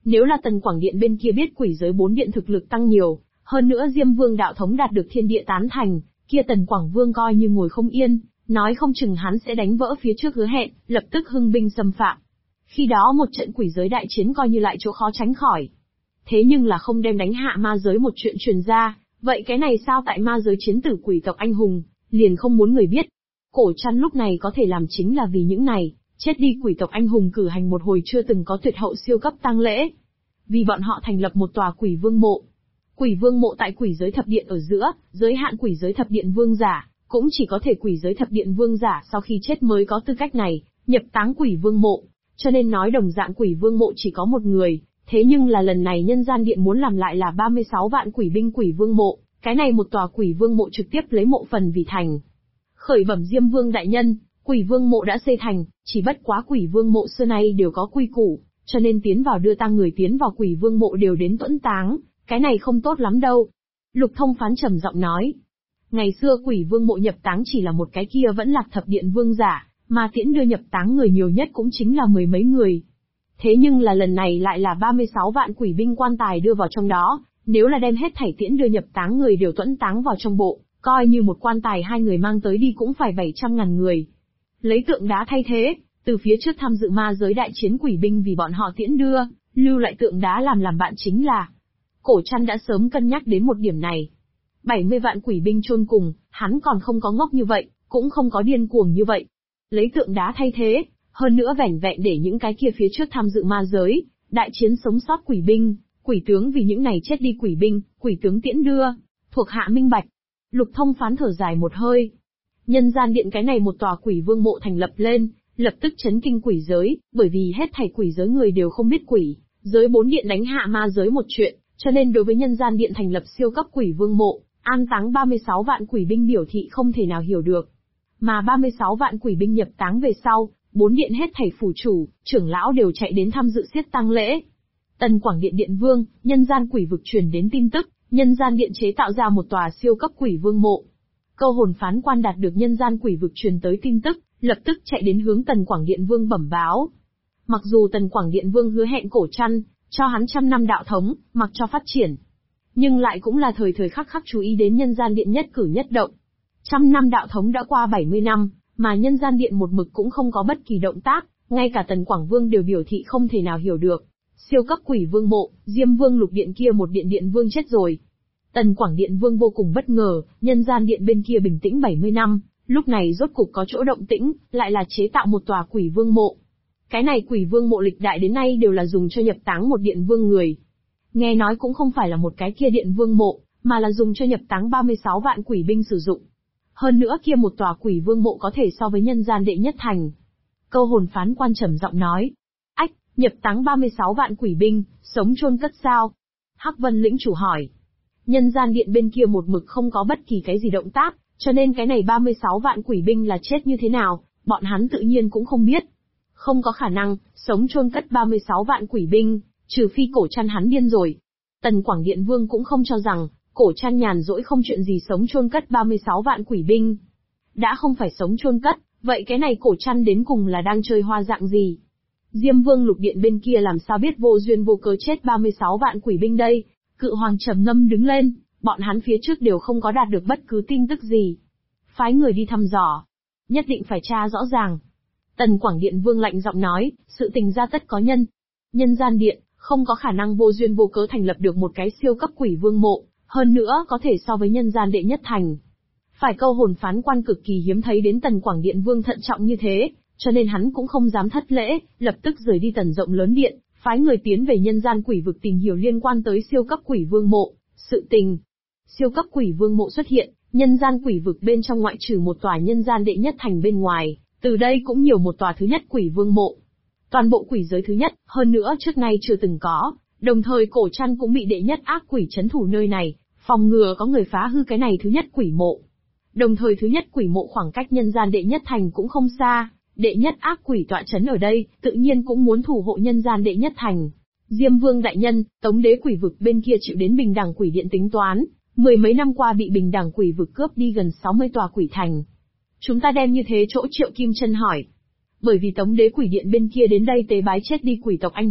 Nếu là Tần Quảng Điện bên kia biết quỷ giới 4 điện thực lực tăng nhiều, hơn nữa Diêm Vương đạo thống đạt được thiên địa tán thành, kia Tần Quảng Vương coi như ngồi không yên, nói không chừng hắn sẽ đánh vỡ phía trước hứa hẹn, lập tức hưng binh xâm phạm. Khi đó một trận quỷ giới đại chiến coi như lại chỗ khó tránh khỏi. Thế nhưng là không đem đánh hạ ma giới một chuyện truyền ra, vậy cái này sao tại ma giới chiến tử quỷ tộc anh hùng, liền không muốn người biết. Cổ Trăn lúc này có thể làm chính là vì những này, chết đi quỷ tộc anh hùng cử hành một hồi chưa từng có tuyệt hậu siêu cấp tang lễ. Vì bọn họ thành lập một tòa quỷ vương mộ. Quỷ vương mộ tại quỷ giới thập điện ở giữa, giới hạn quỷ giới thập điện vương giả, cũng chỉ có thể quỷ giới thập điện vương giả sau khi chết mới có tư cách này, nhập táng quỷ vương mộ. Cho nên nói đồng dạng quỷ vương mộ chỉ có một người, thế nhưng là lần này nhân gian điện muốn làm lại là 36 vạn quỷ binh quỷ vương mộ, cái này một tòa quỷ vương mộ trực tiếp lấy mộ phần vì thành. Khởi bẩm Diêm Vương đại nhân, quỷ vương mộ đã xây thành, chỉ bất quá quỷ vương mộ xưa nay đều có quy củ, cho nên tiến vào đưa tang người tiến vào quỷ vương mộ đều đến tuẫn táng, cái này không tốt lắm đâu. Lục Thông Phán trầm giọng nói, ngày xưa quỷ vương mộ nhập táng chỉ là một cái kia vẫn lạc thập điện vương giả, mà tiễn đưa nhập táng người nhiều nhất cũng chính là mười mấy người. Thế nhưng là lần này lại là 36 vạn quỷ binh quan tài đưa vào trong đó, nếu là đem hết thảy tiễn đưa nhập táng người đều tuẫn táng vào trong bộ, coi như một quan tài hai người mang tới đi cũng phải 700.000 người. Lấy tượng đá thay thế, từ phía trước tham dự ma giới đại chiến quỷ binh vì bọn họ tiễn đưa, lưu lại tượng đá làm bạn chính là. Cổ Trăn đã sớm cân nhắc đến một điểm này. 70 vạn quỷ binh chôn cùng, hắn còn không có ngốc như vậy, cũng không có điên cuồng như vậy. Lấy tượng đá thay thế, hơn nữa vẻn vẹn để những cái kia phía trước tham dự ma giới, đại chiến sống sót quỷ binh, quỷ tướng vì những này chết đi quỷ binh, quỷ tướng tiễn đưa, thuộc hạ minh bạch. Lục Thông Phán thở dài một hơi. Nhân gian điện cái này một tòa quỷ vương mộ thành lập lên, lập tức chấn kinh quỷ giới, bởi vì hết thảy quỷ giới người đều không biết quỷ giới 4 điện đánh hạ ma giới một chuyện, cho nên đối với nhân gian điện thành lập siêu cấp quỷ vương mộ, an táng 36 vạn quỷ binh biểu thị không thể nào hiểu được. Mà 36 vạn quỷ binh nhập táng về sau, 4 điện hết thảy phủ chủ, trưởng lão đều chạy đến tham dự xiết tang lễ. Tần Quảng Điện điện vương, nhân gian quỷ vực truyền đến tin tức, nhân gian điện chế tạo ra một tòa siêu cấp quỷ vương mộ. Câu hồn phán quan đạt được nhân gian quỷ vực truyền tới tin tức, lập tức chạy đến hướng Tần Quảng Điện vương bẩm báo. Mặc dù Tần Quảng Điện vương hứa hẹn Cổ Trăn, cho hắn 100 năm đạo thống, mặc cho phát triển, nhưng lại cũng là thời thời khắc khắc chú ý đến nhân gian điện nhất cử nhất động. 100 năm đạo thống đã qua 70 năm, mà nhân gian điện một mực cũng không có bất kỳ động tác, ngay cả Tần Quảng Vương đều biểu thị không thể nào hiểu được. Siêu cấp quỷ vương mộ, Diêm Vương lục điện kia một điện điện vương chết rồi. Tần Quảng Điện vương vô cùng bất ngờ, nhân gian điện bên kia bình tĩnh 70 năm, lúc này rốt cục có chỗ động tĩnh, lại là chế tạo một tòa quỷ vương mộ. Cái này quỷ vương mộ lịch đại đến nay đều là dùng cho nhập táng một điện vương người. Nghe nói cũng không phải là một cái kia điện vương mộ, mà là dùng cho nhập táng 36 vạn quỷ binh sử dụng. Hơn nữa kia một tòa quỷ vương mộ có thể so với nhân gian đệ nhất thành. Câu hồn phán quan trầm giọng nói. Ách, nhập táng 36 vạn quỷ binh, sống chôn cất sao? Hắc Vân lĩnh chủ hỏi. Nhân gian điện bên kia một mực không có bất kỳ cái gì động tác, cho nên cái này 36 vạn quỷ binh là chết như thế nào, bọn hắn tự nhiên cũng không biết. Không có khả năng, sống chôn cất 36 vạn quỷ binh, trừ phi Cổ Trăn hắn điên rồi. Tần Quảng Điện vương cũng không cho rằng, Cổ Trăn nhàn rỗi không chuyện gì sống chôn cất 36 vạn quỷ binh. Đã không phải sống chôn cất, vậy cái này Cổ Trăn đến cùng là đang chơi hoa dạng gì? Diêm Vương lục điện bên kia làm sao biết vô duyên vô cớ chết 36 vạn quỷ binh đây? Cự Hoàng trầm ngâm đứng lên, bọn hắn phía trước đều không có đạt được bất cứ tin tức gì. Phái người đi thăm dò, nhất định phải tra rõ ràng. Tần Quảng Điện vương lạnh giọng nói, sự tình ra tất có nhân. Nhân gian điện, không có khả năng vô duyên vô cớ thành lập được một cái siêu cấp quỷ vương mộ, hơn nữa có thể so với nhân gian đệ nhất thành. Phải câu hồn phán quan cực kỳ hiếm thấy đến Tần Quảng Điện vương thận trọng như thế, cho nên hắn cũng không dám thất lễ, lập tức rời đi Tần rộng lớn điện, phái người tiến về nhân gian quỷ vực tìm hiểu liên quan tới siêu cấp quỷ vương mộ, sự tình. Siêu cấp quỷ vương mộ xuất hiện, nhân gian quỷ vực bên trong ngoại trừ một tòa nhân gian đệ nhất thành bên ngoài, từ đây cũng nhiều một tòa thứ nhất quỷ vương mộ. Toàn bộ quỷ giới thứ nhất, hơn nữa trước nay chưa từng có, đồng thời Cổ Trăn cũng bị đệ nhất ác quỷ trấn thủ nơi này, phòng ngừa có người phá hư cái này thứ nhất quỷ mộ. Đồng thời thứ nhất quỷ mộ khoảng cách nhân gian đệ nhất thành cũng không xa, đệ nhất ác quỷ tọa trấn ở đây, tự nhiên cũng muốn thủ hộ nhân gian đệ nhất thành. Diêm Vương đại nhân, Tống đế quỷ vực bên kia chịu đến Bình Đẳng quỷ điện tính toán, mười mấy năm qua bị Bình Đẳng quỷ vực cướp đi gần 60 tòa quỷ thành. Chúng ta đem như thế chỗ Triệu Kim Chân hỏi. Bởi vì Tống đế quỷ điện bên kia đến đây tế bái chết đi quỷ tộc anh hùng,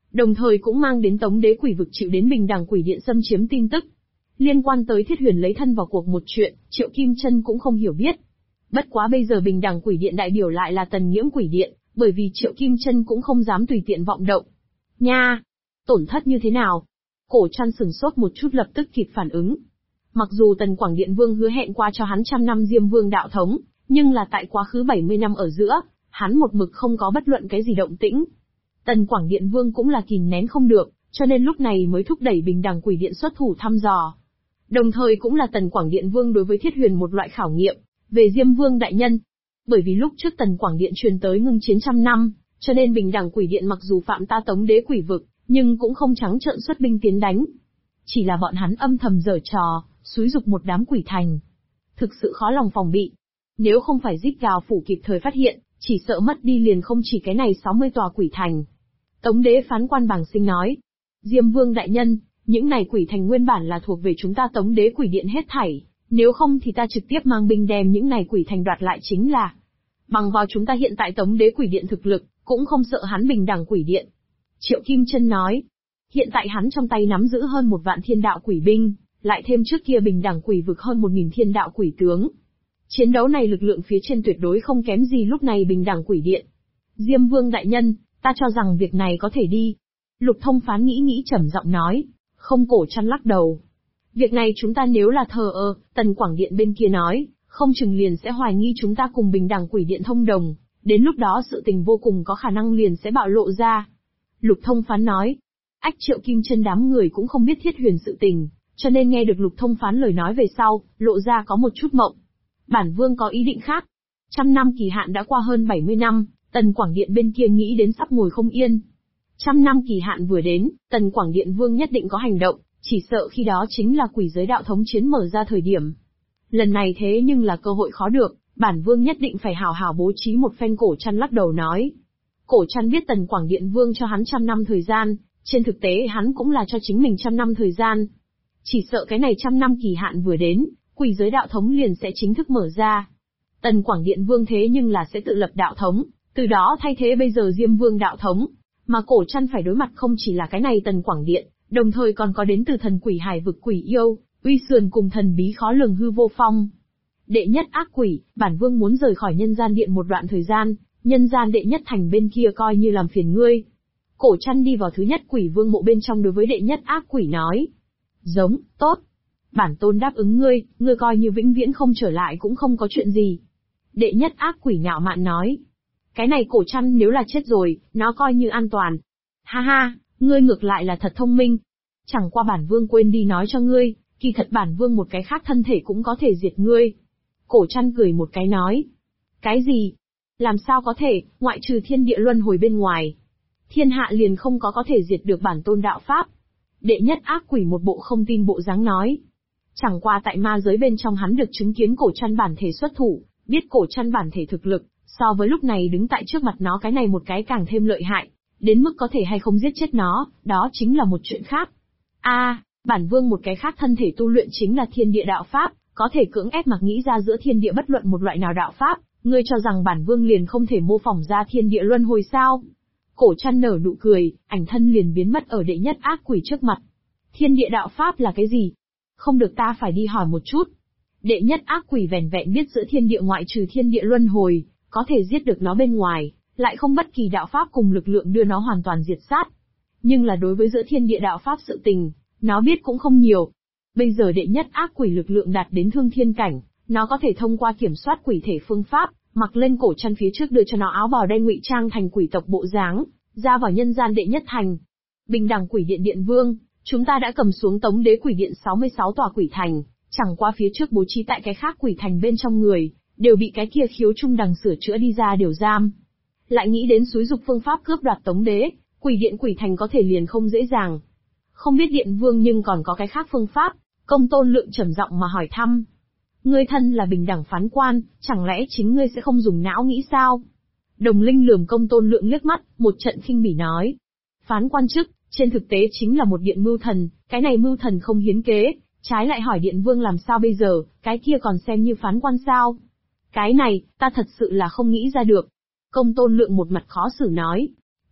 đồng thời cũng mang đến Tống Đế Quỷ Vực chịu đến Bình Đẳng Quỷ Điện xâm chiếm tin tức. Liên quan tới Thiết Huyền lấy thân vào cuộc một chuyện, Triệu Kim Chân cũng không hiểu biết. Bất quá bây giờ Bình Đẳng Quỷ Điện đại biểu lại là Tần Nghiễm Quỷ Điện, bởi vì Triệu Kim Chân cũng không dám tùy tiện vọng động. Nha! Tổn thất như thế nào? Cổ Trăn sửng sốt một chút lập tức kịp phản ứng. Mặc dù Tần Quảng Điện Vương hứa hẹn qua cho hắn 100 năm Diêm Vương đạo thống, nhưng là tại quá khứ 70 năm ở giữa, hắn một mực không có bất luận cái gì động tĩnh. Tần Quảng Điện Vương cũng là kìm nén không được, cho nên lúc này mới thúc đẩy Bình Đẳng Quỷ Điện xuất thủ thăm dò. Đồng thời cũng là Tần Quảng Điện Vương đối với Thiết Huyền một loại khảo nghiệm, về Diêm Vương đại nhân. Bởi vì lúc trước Tần Quảng Điện truyền tới ngưng chiến 100 năm, cho nên Bình Đẳng Quỷ Điện mặc dù phạm ta Tống Đế Quỷ Vực, nhưng cũng không trắng trợn xuất binh tiến đánh. Chỉ là bọn hắn âm thầm giở trò, xúi dục một đám quỷ thành. Thực sự khó lòng phòng bị. Nếu không phải rít gào phủ kịp thời phát hiện, chỉ sợ mất đi liền không chỉ cái này 60 tòa quỷ thành. Tống Đế Phán Quan Bàng Sinh nói. Diêm Vương đại nhân, những này quỷ thành nguyên bản là thuộc về chúng ta Tống Đế Quỷ Điện hết thảy, nếu không thì ta trực tiếp mang binh đem những này quỷ thành đoạt lại chính là. Bằng vào chúng ta hiện tại Tống Đế Quỷ Điện thực lực, cũng không sợ hắn Bình Đẳng Quỷ Điện. Triệu Kim Chân nói. Hiện tại hắn trong tay nắm giữ hơn 1 vạn thiên đạo quỷ binh, lại thêm trước kia Bình Đẳng Quỷ Vực hơn 1000 thiên đạo quỷ tướng. Chiến đấu này lực lượng phía trên tuyệt đối không kém gì lúc này Bình Đẳng Quỷ Điện. Diêm Vương đại nhân, ta cho rằng việc này có thể đi. Lục Thông Phán nghĩ trầm giọng nói. Không. Cổ Trăn lắc đầu. Việc này chúng ta nếu là thờ ơ, Tần Quảng Điện bên kia nói, không chừng liền sẽ hoài nghi chúng ta cùng Bình Đẳng Quỷ Điện thông đồng, đến lúc đó sự tình vô cùng có khả năng liền sẽ bạo lộ ra. Lục Thông Phán nói. Ách Triệu Kim Chân đám người cũng không biết Thiết Huyền sự tình, cho nên nghe được Lục Thông Phán lời nói về sau, lộ ra có một chút mộng. Bản Vương có ý định khác. 100 năm kỳ hạn đã qua hơn 70 năm, Tần Quảng Điện bên kia nghĩ đến sắp ngồi không yên. 100 năm kỳ hạn vừa đến, Tần Quảng Điện Vương nhất định có hành động, chỉ sợ khi đó chính là quỷ giới đạo thống chiến mở ra thời điểm. Lần này thế nhưng là cơ hội khó được, bản Vương nhất định phải hảo hảo bố trí một phen. Cổ Trăn lắc đầu nói. Cổ Trăn biết Tần Quảng Điện Vương cho hắn 100 năm thời gian, trên thực tế hắn cũng là cho chính mình 100 năm thời gian. Chỉ sợ cái này 100 năm kỳ hạn vừa đến, quỷ giới đạo thống liền sẽ chính thức mở ra. Tần Quảng Điện Vương thế nhưng là sẽ tự lập đạo thống, từ đó thay thế bây giờ Diêm Vương đạo thống. Mà Cổ Trăn phải đối mặt không chỉ là cái này Tần Quảng Điện, đồng thời còn có đến từ thần quỷ hải vực quỷ yêu, uy sườn cùng thần bí khó lường hư vô phong. Đệ nhất ác quỷ, bản Vương muốn rời khỏi nhân gian điện một đoạn thời gian, nhân gian đệ nhất thành bên kia coi như làm phiền ngươi. Cổ Trăn đi vào thứ nhất quỷ vương mộ bên trong đối với đệ nhất ác quỷ nói. Giống, tốt. Bản tôn đáp ứng ngươi coi như vĩnh viễn không trở lại cũng không có chuyện gì. Đệ nhất ác quỷ ngạo mạn nói. Cái này Cổ Trăn nếu là chết rồi, nó coi như an toàn. Ha ha, ngươi ngược lại là thật thông minh. Chẳng qua bản Vương quên đi nói cho ngươi, kỳ thật bản Vương một cái khác thân thể cũng có thể diệt ngươi. Cổ Trăn cười một cái nói. Cái gì? Làm sao có thể, ngoại trừ thiên địa luân hồi bên ngoài. Thiên hạ liền không có thể diệt được bản tôn đạo pháp. Đệ nhất ác quỷ một bộ không tin bộ dáng nói. Chẳng qua tại ma giới bên trong hắn được chứng kiến Cổ Trăn bản thể xuất thủ, biết Cổ Trăn bản thể thực lực, so với lúc này đứng tại trước mặt nó cái này một cái càng thêm lợi hại, đến mức có thể hay không giết chết nó, đó chính là một chuyện khác. Bản Vương một cái khác thân thể tu luyện chính là thiên địa đạo pháp, có thể cưỡng ép mặc nghĩ ra giữa thiên địa bất luận một loại nào đạo pháp, ngươi cho rằng bản Vương liền không thể mô phỏng ra thiên địa luân hồi sao? Cổ Trăn nở nụ cười, ảnh thân liền biến mất ở đệ nhất ác quỷ trước mặt. Thiên địa đạo pháp là cái gì? Không được, ta phải đi hỏi một chút. Đệ nhất ác quỷ vẻn vẹn biết giữa thiên địa ngoại trừ thiên địa luân hồi, có thể giết được nó bên ngoài, lại không bất kỳ đạo pháp cùng lực lượng đưa nó hoàn toàn diệt sát. Nhưng là đối với giữa thiên địa đạo pháp sự tình, nó biết cũng không nhiều. Bây giờ đệ nhất ác quỷ lực lượng đạt đến thương thiên cảnh, nó có thể thông qua kiểm soát quỷ thể phương pháp, mặc lên Cổ Trăn phía trước đưa cho nó áo bào đen ngụy trang thành quỷ tộc bộ dáng, ra vào nhân gian đệ nhất thành. Bình Đẳng Quỷ Điện Điện Vương, chúng ta đã cầm xuống Tống Đế Quỷ Điện 66 tòa quỷ thành, chẳng qua phía trước bố trí tại cái khác quỷ thành bên trong người, đều bị cái kia Khiếu Trung Đằng sửa chữa đi ra điều giam. Lại nghĩ đến xúi dục phương pháp cướp đoạt Tống Đế, Quỷ Điện quỷ thành có thể liền không dễ dàng. Không biết Điện Vương nhưng còn có cái khác phương pháp, Công Tôn Lượng trầm giọng mà hỏi thăm. Ngươi thân là bình đẳng phán quan, chẳng lẽ chính ngươi sẽ không dùng não nghĩ sao? Đồng Linh lườm Công Tôn Lượng liếc mắt, một trận khinh bỉ nói. Phán quan chức, trên thực tế chính là một điện mưu thần, cái này mưu thần không hiến kế, trái lại hỏi Điện Vương làm sao bây giờ, cái kia còn xem như phán quan sao? Cái này, ta thật sự là không nghĩ ra được. Công Tôn Lượng một mặt khó xử nói.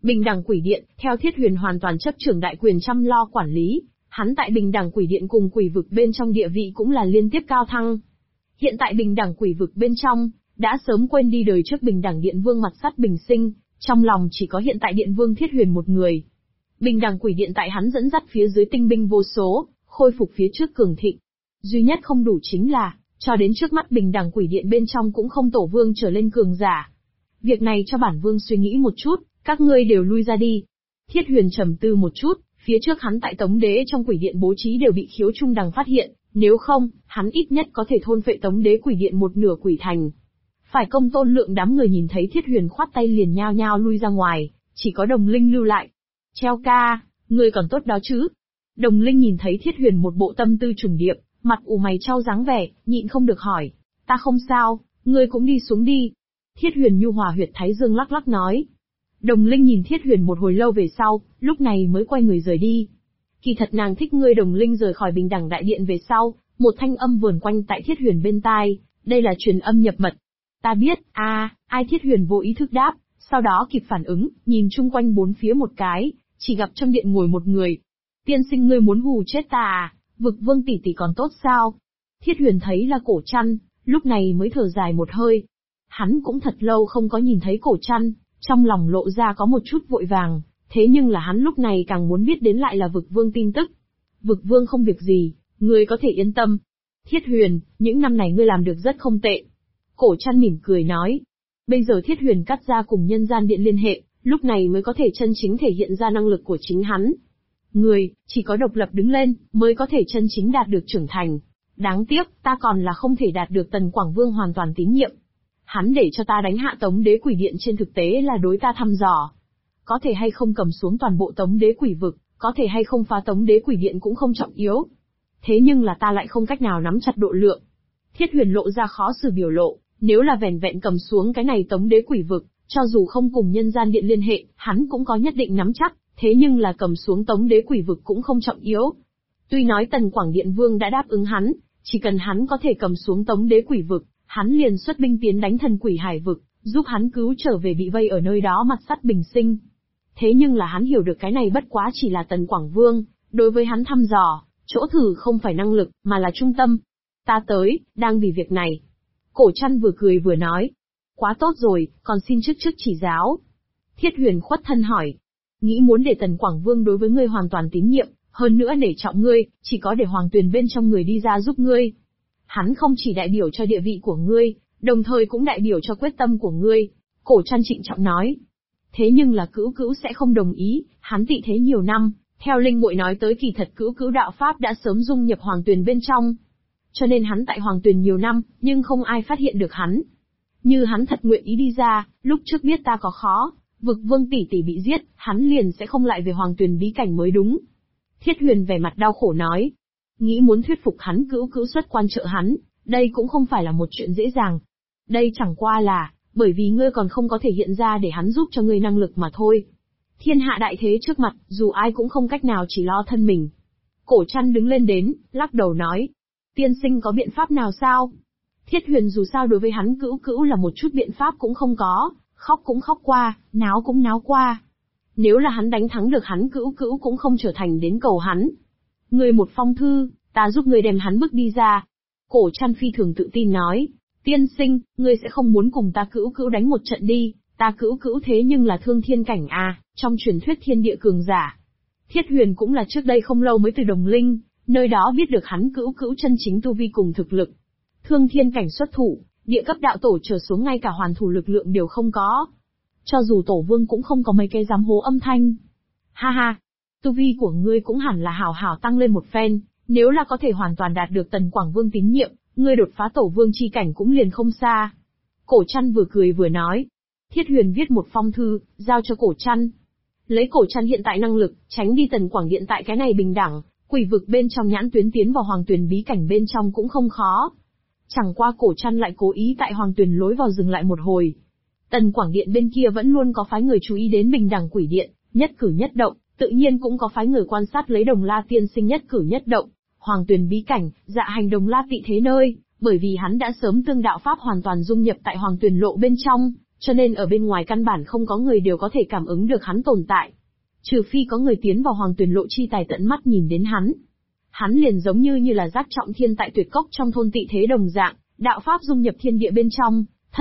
Bình đẳng quỷ điện, theo Thiết Huyền hoàn toàn chấp trưởng đại quyền chăm lo quản lý, hắn tại bình đẳng quỷ điện cùng quỷ vực bên trong địa vị cũng là liên tiếp cao thăng. Hiện tại bình đẳng quỷ vực bên trong, đã sớm quên đi đời trước bình đẳng điện vương mặt sắt bình sinh, trong lòng chỉ có hiện tại điện vương Thiết Huyền một người. Bình đẳng quỷ điện tại hắn dẫn dắt phía dưới tinh binh vô số, khôi phục phía trước cường thịnh. Duy nhất không đủ chính là, cho đến trước mắt bình đẳng quỷ điện bên trong cũng không tổ vương trở lên cường giả. Việc này cho bản vương suy nghĩ một chút, các ngươi đều lui ra đi. Thiết Huyền trầm tư một chút, phía trước hắn tại Tống Đế trong quỷ điện bố trí đều bị Khiếu Trung Đằng phát hiện, nếu không, hắn ít nhất có thể thôn phệ Tống Đế quỷ điện một nửa quỷ thành. Phải Công Tôn Lượng đám người nhìn thấy Thiết Huyền khoát tay liền nhao nhao lui ra ngoài, chỉ có Đồng Linh lưu lại. Treo ca, ngươi còn tốt đó chứ? Đồng Linh nhìn thấy Thiết Huyền một bộ tâm tư trùng điệp, mặt ủ mày trao dáng vẻ, nhịn không được hỏi, ta không sao, ngươi cũng đi xuống đi. Thiết Huyền nhu hòa huyệt thái dương lắc lắc nói. Đồng Linh nhìn Thiết Huyền một hồi lâu về sau, lúc này mới quay người rời đi. Kỳ thật nàng thích ngươi. Đồng Linh rời khỏi bình đẳng đại điện về sau, một thanh âm vườn quanh tại Thiết Huyền bên tai, đây là truyền âm nhập mật. Ta biết, ai? Thiết Huyền vô ý thức đáp, sau đó kịp phản ứng, nhìn chung quanh bốn phía một cái, chỉ gặp trong điện ngồi một người. Tiên sinh, ngươi muốn hù chết ta à? Vực Vương tỷ tỷ còn tốt sao? Thiết Huyền thấy là Cổ Trăn, lúc này mới thở dài một hơi. Hắn cũng thật lâu không có nhìn thấy Cổ Trăn, trong lòng lộ ra có một chút vội vàng, thế nhưng là hắn lúc này càng muốn biết đến lại là Vực Vương tin tức. Vực Vương không việc gì, ngươi có thể yên tâm. Thiết Huyền, những năm này ngươi làm được rất không tệ. Cổ Trăn mỉm cười nói. Bây giờ Thiết Huyền cắt ra cùng nhân gian điện liên hệ, lúc này mới có thể chân chính thể hiện ra năng lực của chính hắn. Người, chỉ có độc lập đứng lên, mới có thể chân chính đạt được trưởng thành. Đáng tiếc, ta còn là không thể đạt được Tần Quảng Vương hoàn toàn tín nhiệm. Hắn để cho ta đánh hạ Tống Đế quỷ điện trên thực tế là đối ta thăm dò. Có thể hay không cầm xuống toàn bộ Tống Đế quỷ vực, có thể hay không phá Tống Đế quỷ điện cũng không trọng yếu. Thế nhưng là ta lại không cách nào nắm chặt độ lượng. Thiết Huyền lộ ra khó xử biểu lộ, nếu là vẻn vẹn cầm xuống cái này Tống Đế quỷ vực, cho dù không cùng nhân gian điện liên hệ, hắn cũng có nhất định nắm chắc, thế nhưng là cầm xuống Tống Đế quỷ vực cũng không trọng yếu. Tuy nói Tần Quảng Điện Vương đã đáp ứng hắn, chỉ cần hắn có thể cầm xuống Tống Đế quỷ vực, hắn liền xuất binh tiến đánh Thần Quỷ Hải vực, giúp hắn cứu trở về bị vây ở nơi đó mặt sắt bình sinh. Thế nhưng là hắn hiểu được cái này bất quá chỉ là Tần Quảng Vương, đối với hắn thăm dò, chỗ thử không phải năng lực, mà là trung tâm. Ta tới, đang vì việc này. Cổ Trăn vừa cười vừa nói. Quá tốt rồi, còn xin trước chỉ giáo. Thiết Huyền khuất thân hỏi. Nghĩ muốn để Tần Quảng Vương đối với ngươi hoàn toàn tín nhiệm, hơn nữa nể trọng ngươi, chỉ có để Hoàng Tuyền bên trong người đi ra giúp ngươi. Hắn không chỉ đại biểu cho địa vị của ngươi, đồng thời cũng đại biểu cho quyết tâm của ngươi. Cổ Trăn trịnh trọng nói. Thế nhưng là Cữu Cữu sẽ không đồng ý, hắn tị thế nhiều năm, theo Linh Muội nói tới kỳ thật Cữu Cữu đạo pháp đã sớm dung nhập Hoàng Tuyền bên trong. Cho nên hắn tại Hoàng Tuyền nhiều năm, nhưng không ai phát hiện được hắn. Như hắn thật nguyện ý đi ra, lúc trước biết ta có khó, Vực Vương tỷ tỷ bị giết, hắn liền sẽ không lại về Hoàng Tuyền bí cảnh mới đúng. Thiết Huyền vẻ mặt đau khổ nói. Nghĩ muốn thuyết phục hắn Cữu Cữu xuất quan trợ hắn, đây cũng không phải là một chuyện dễ dàng. Đây chẳng qua là, bởi vì ngươi còn không có thể hiện ra để hắn giúp cho ngươi năng lực mà thôi. Thiên hạ đại thế trước mặt, dù ai cũng không cách nào chỉ lo thân mình. Cổ Trăn đứng lên đến, lắc đầu nói. Tiên sinh có biện pháp nào sao? Thiết Huyền dù sao đối với hắn Cữu Cữu là một chút biện pháp cũng không có, khóc cũng khóc qua, náo cũng náo qua. Nếu là hắn đánh thắng được hắn Cữu Cữu cũng không trở thành đến cầu hắn. Ngươi một phong thư, ta giúp ngươi đem hắn bước đi ra. Cổ Trăn phi thường tự tin nói. Tiên sinh, ngươi sẽ không muốn cùng ta Cữu Cữu đánh một trận đi, ta Cữu Cữu thế nhưng là thương thiên cảnh trong truyền thuyết thiên địa cường giả. Thiết Huyền cũng là trước đây không lâu mới từ Đồng Linh, nơi đó biết được hắn Cữu Cữu chân chính tu vi cùng thực lực. Thương thiên cảnh xuất thủ, địa cấp đạo tổ trở xuống ngay cả hoàn thủ lực lượng đều không có. Cho dù tổ vương cũng không có mấy cái dám hố âm thanh. Ha ha, tu vi của ngươi cũng hẳn là hảo hảo tăng lên một phen, nếu là có thể hoàn toàn đạt được Tần Quảng Vương tín nhiệm, ngươi đột phá tổ vương chi cảnh cũng liền không xa. Cổ Trăn vừa cười vừa nói. Thiết Huyền viết một phong thư, giao cho Cổ Trăn. Lấy Cổ Trăn hiện tại năng lực, tránh đi Tần Quảng Điện tại cái này bình đẳng, quỷ vực bên trong nhãn tuyến tiến vào Hoàng Tuyền bí cảnh bên trong cũng không khó. Chẳng qua Cổ Trăn lại cố ý tại Hoàng Tuyền lối vào dừng lại một hồi. Tần Quảng Điện bên kia vẫn luôn có phái người chú ý đến bình đẳng quỷ điện, nhất cử nhất động, tự nhiên cũng có phái người quan sát lấy Đồng La tiên sinh nhất cử nhất động. Hoàng Tuyền bí cảnh, dạ hành Đồng La tị thế nơi, bởi vì hắn đã sớm tương đạo pháp hoàn toàn dung nhập tại Hoàng Tuyền lộ bên trong, cho nên ở bên ngoài căn bản không có người đều có thể cảm ứng được hắn tồn tại. Trừ phi có người tiến vào Hoàng Tuyền Lộ chi tài tận mắt nhìn đến hắn. Hắn liền giống như là Giác Trọng Thiên tại Tuyệt Cốc trong thôn Tị Thế đồng dạng, đạo pháp dung nhập thiên địa bên trong,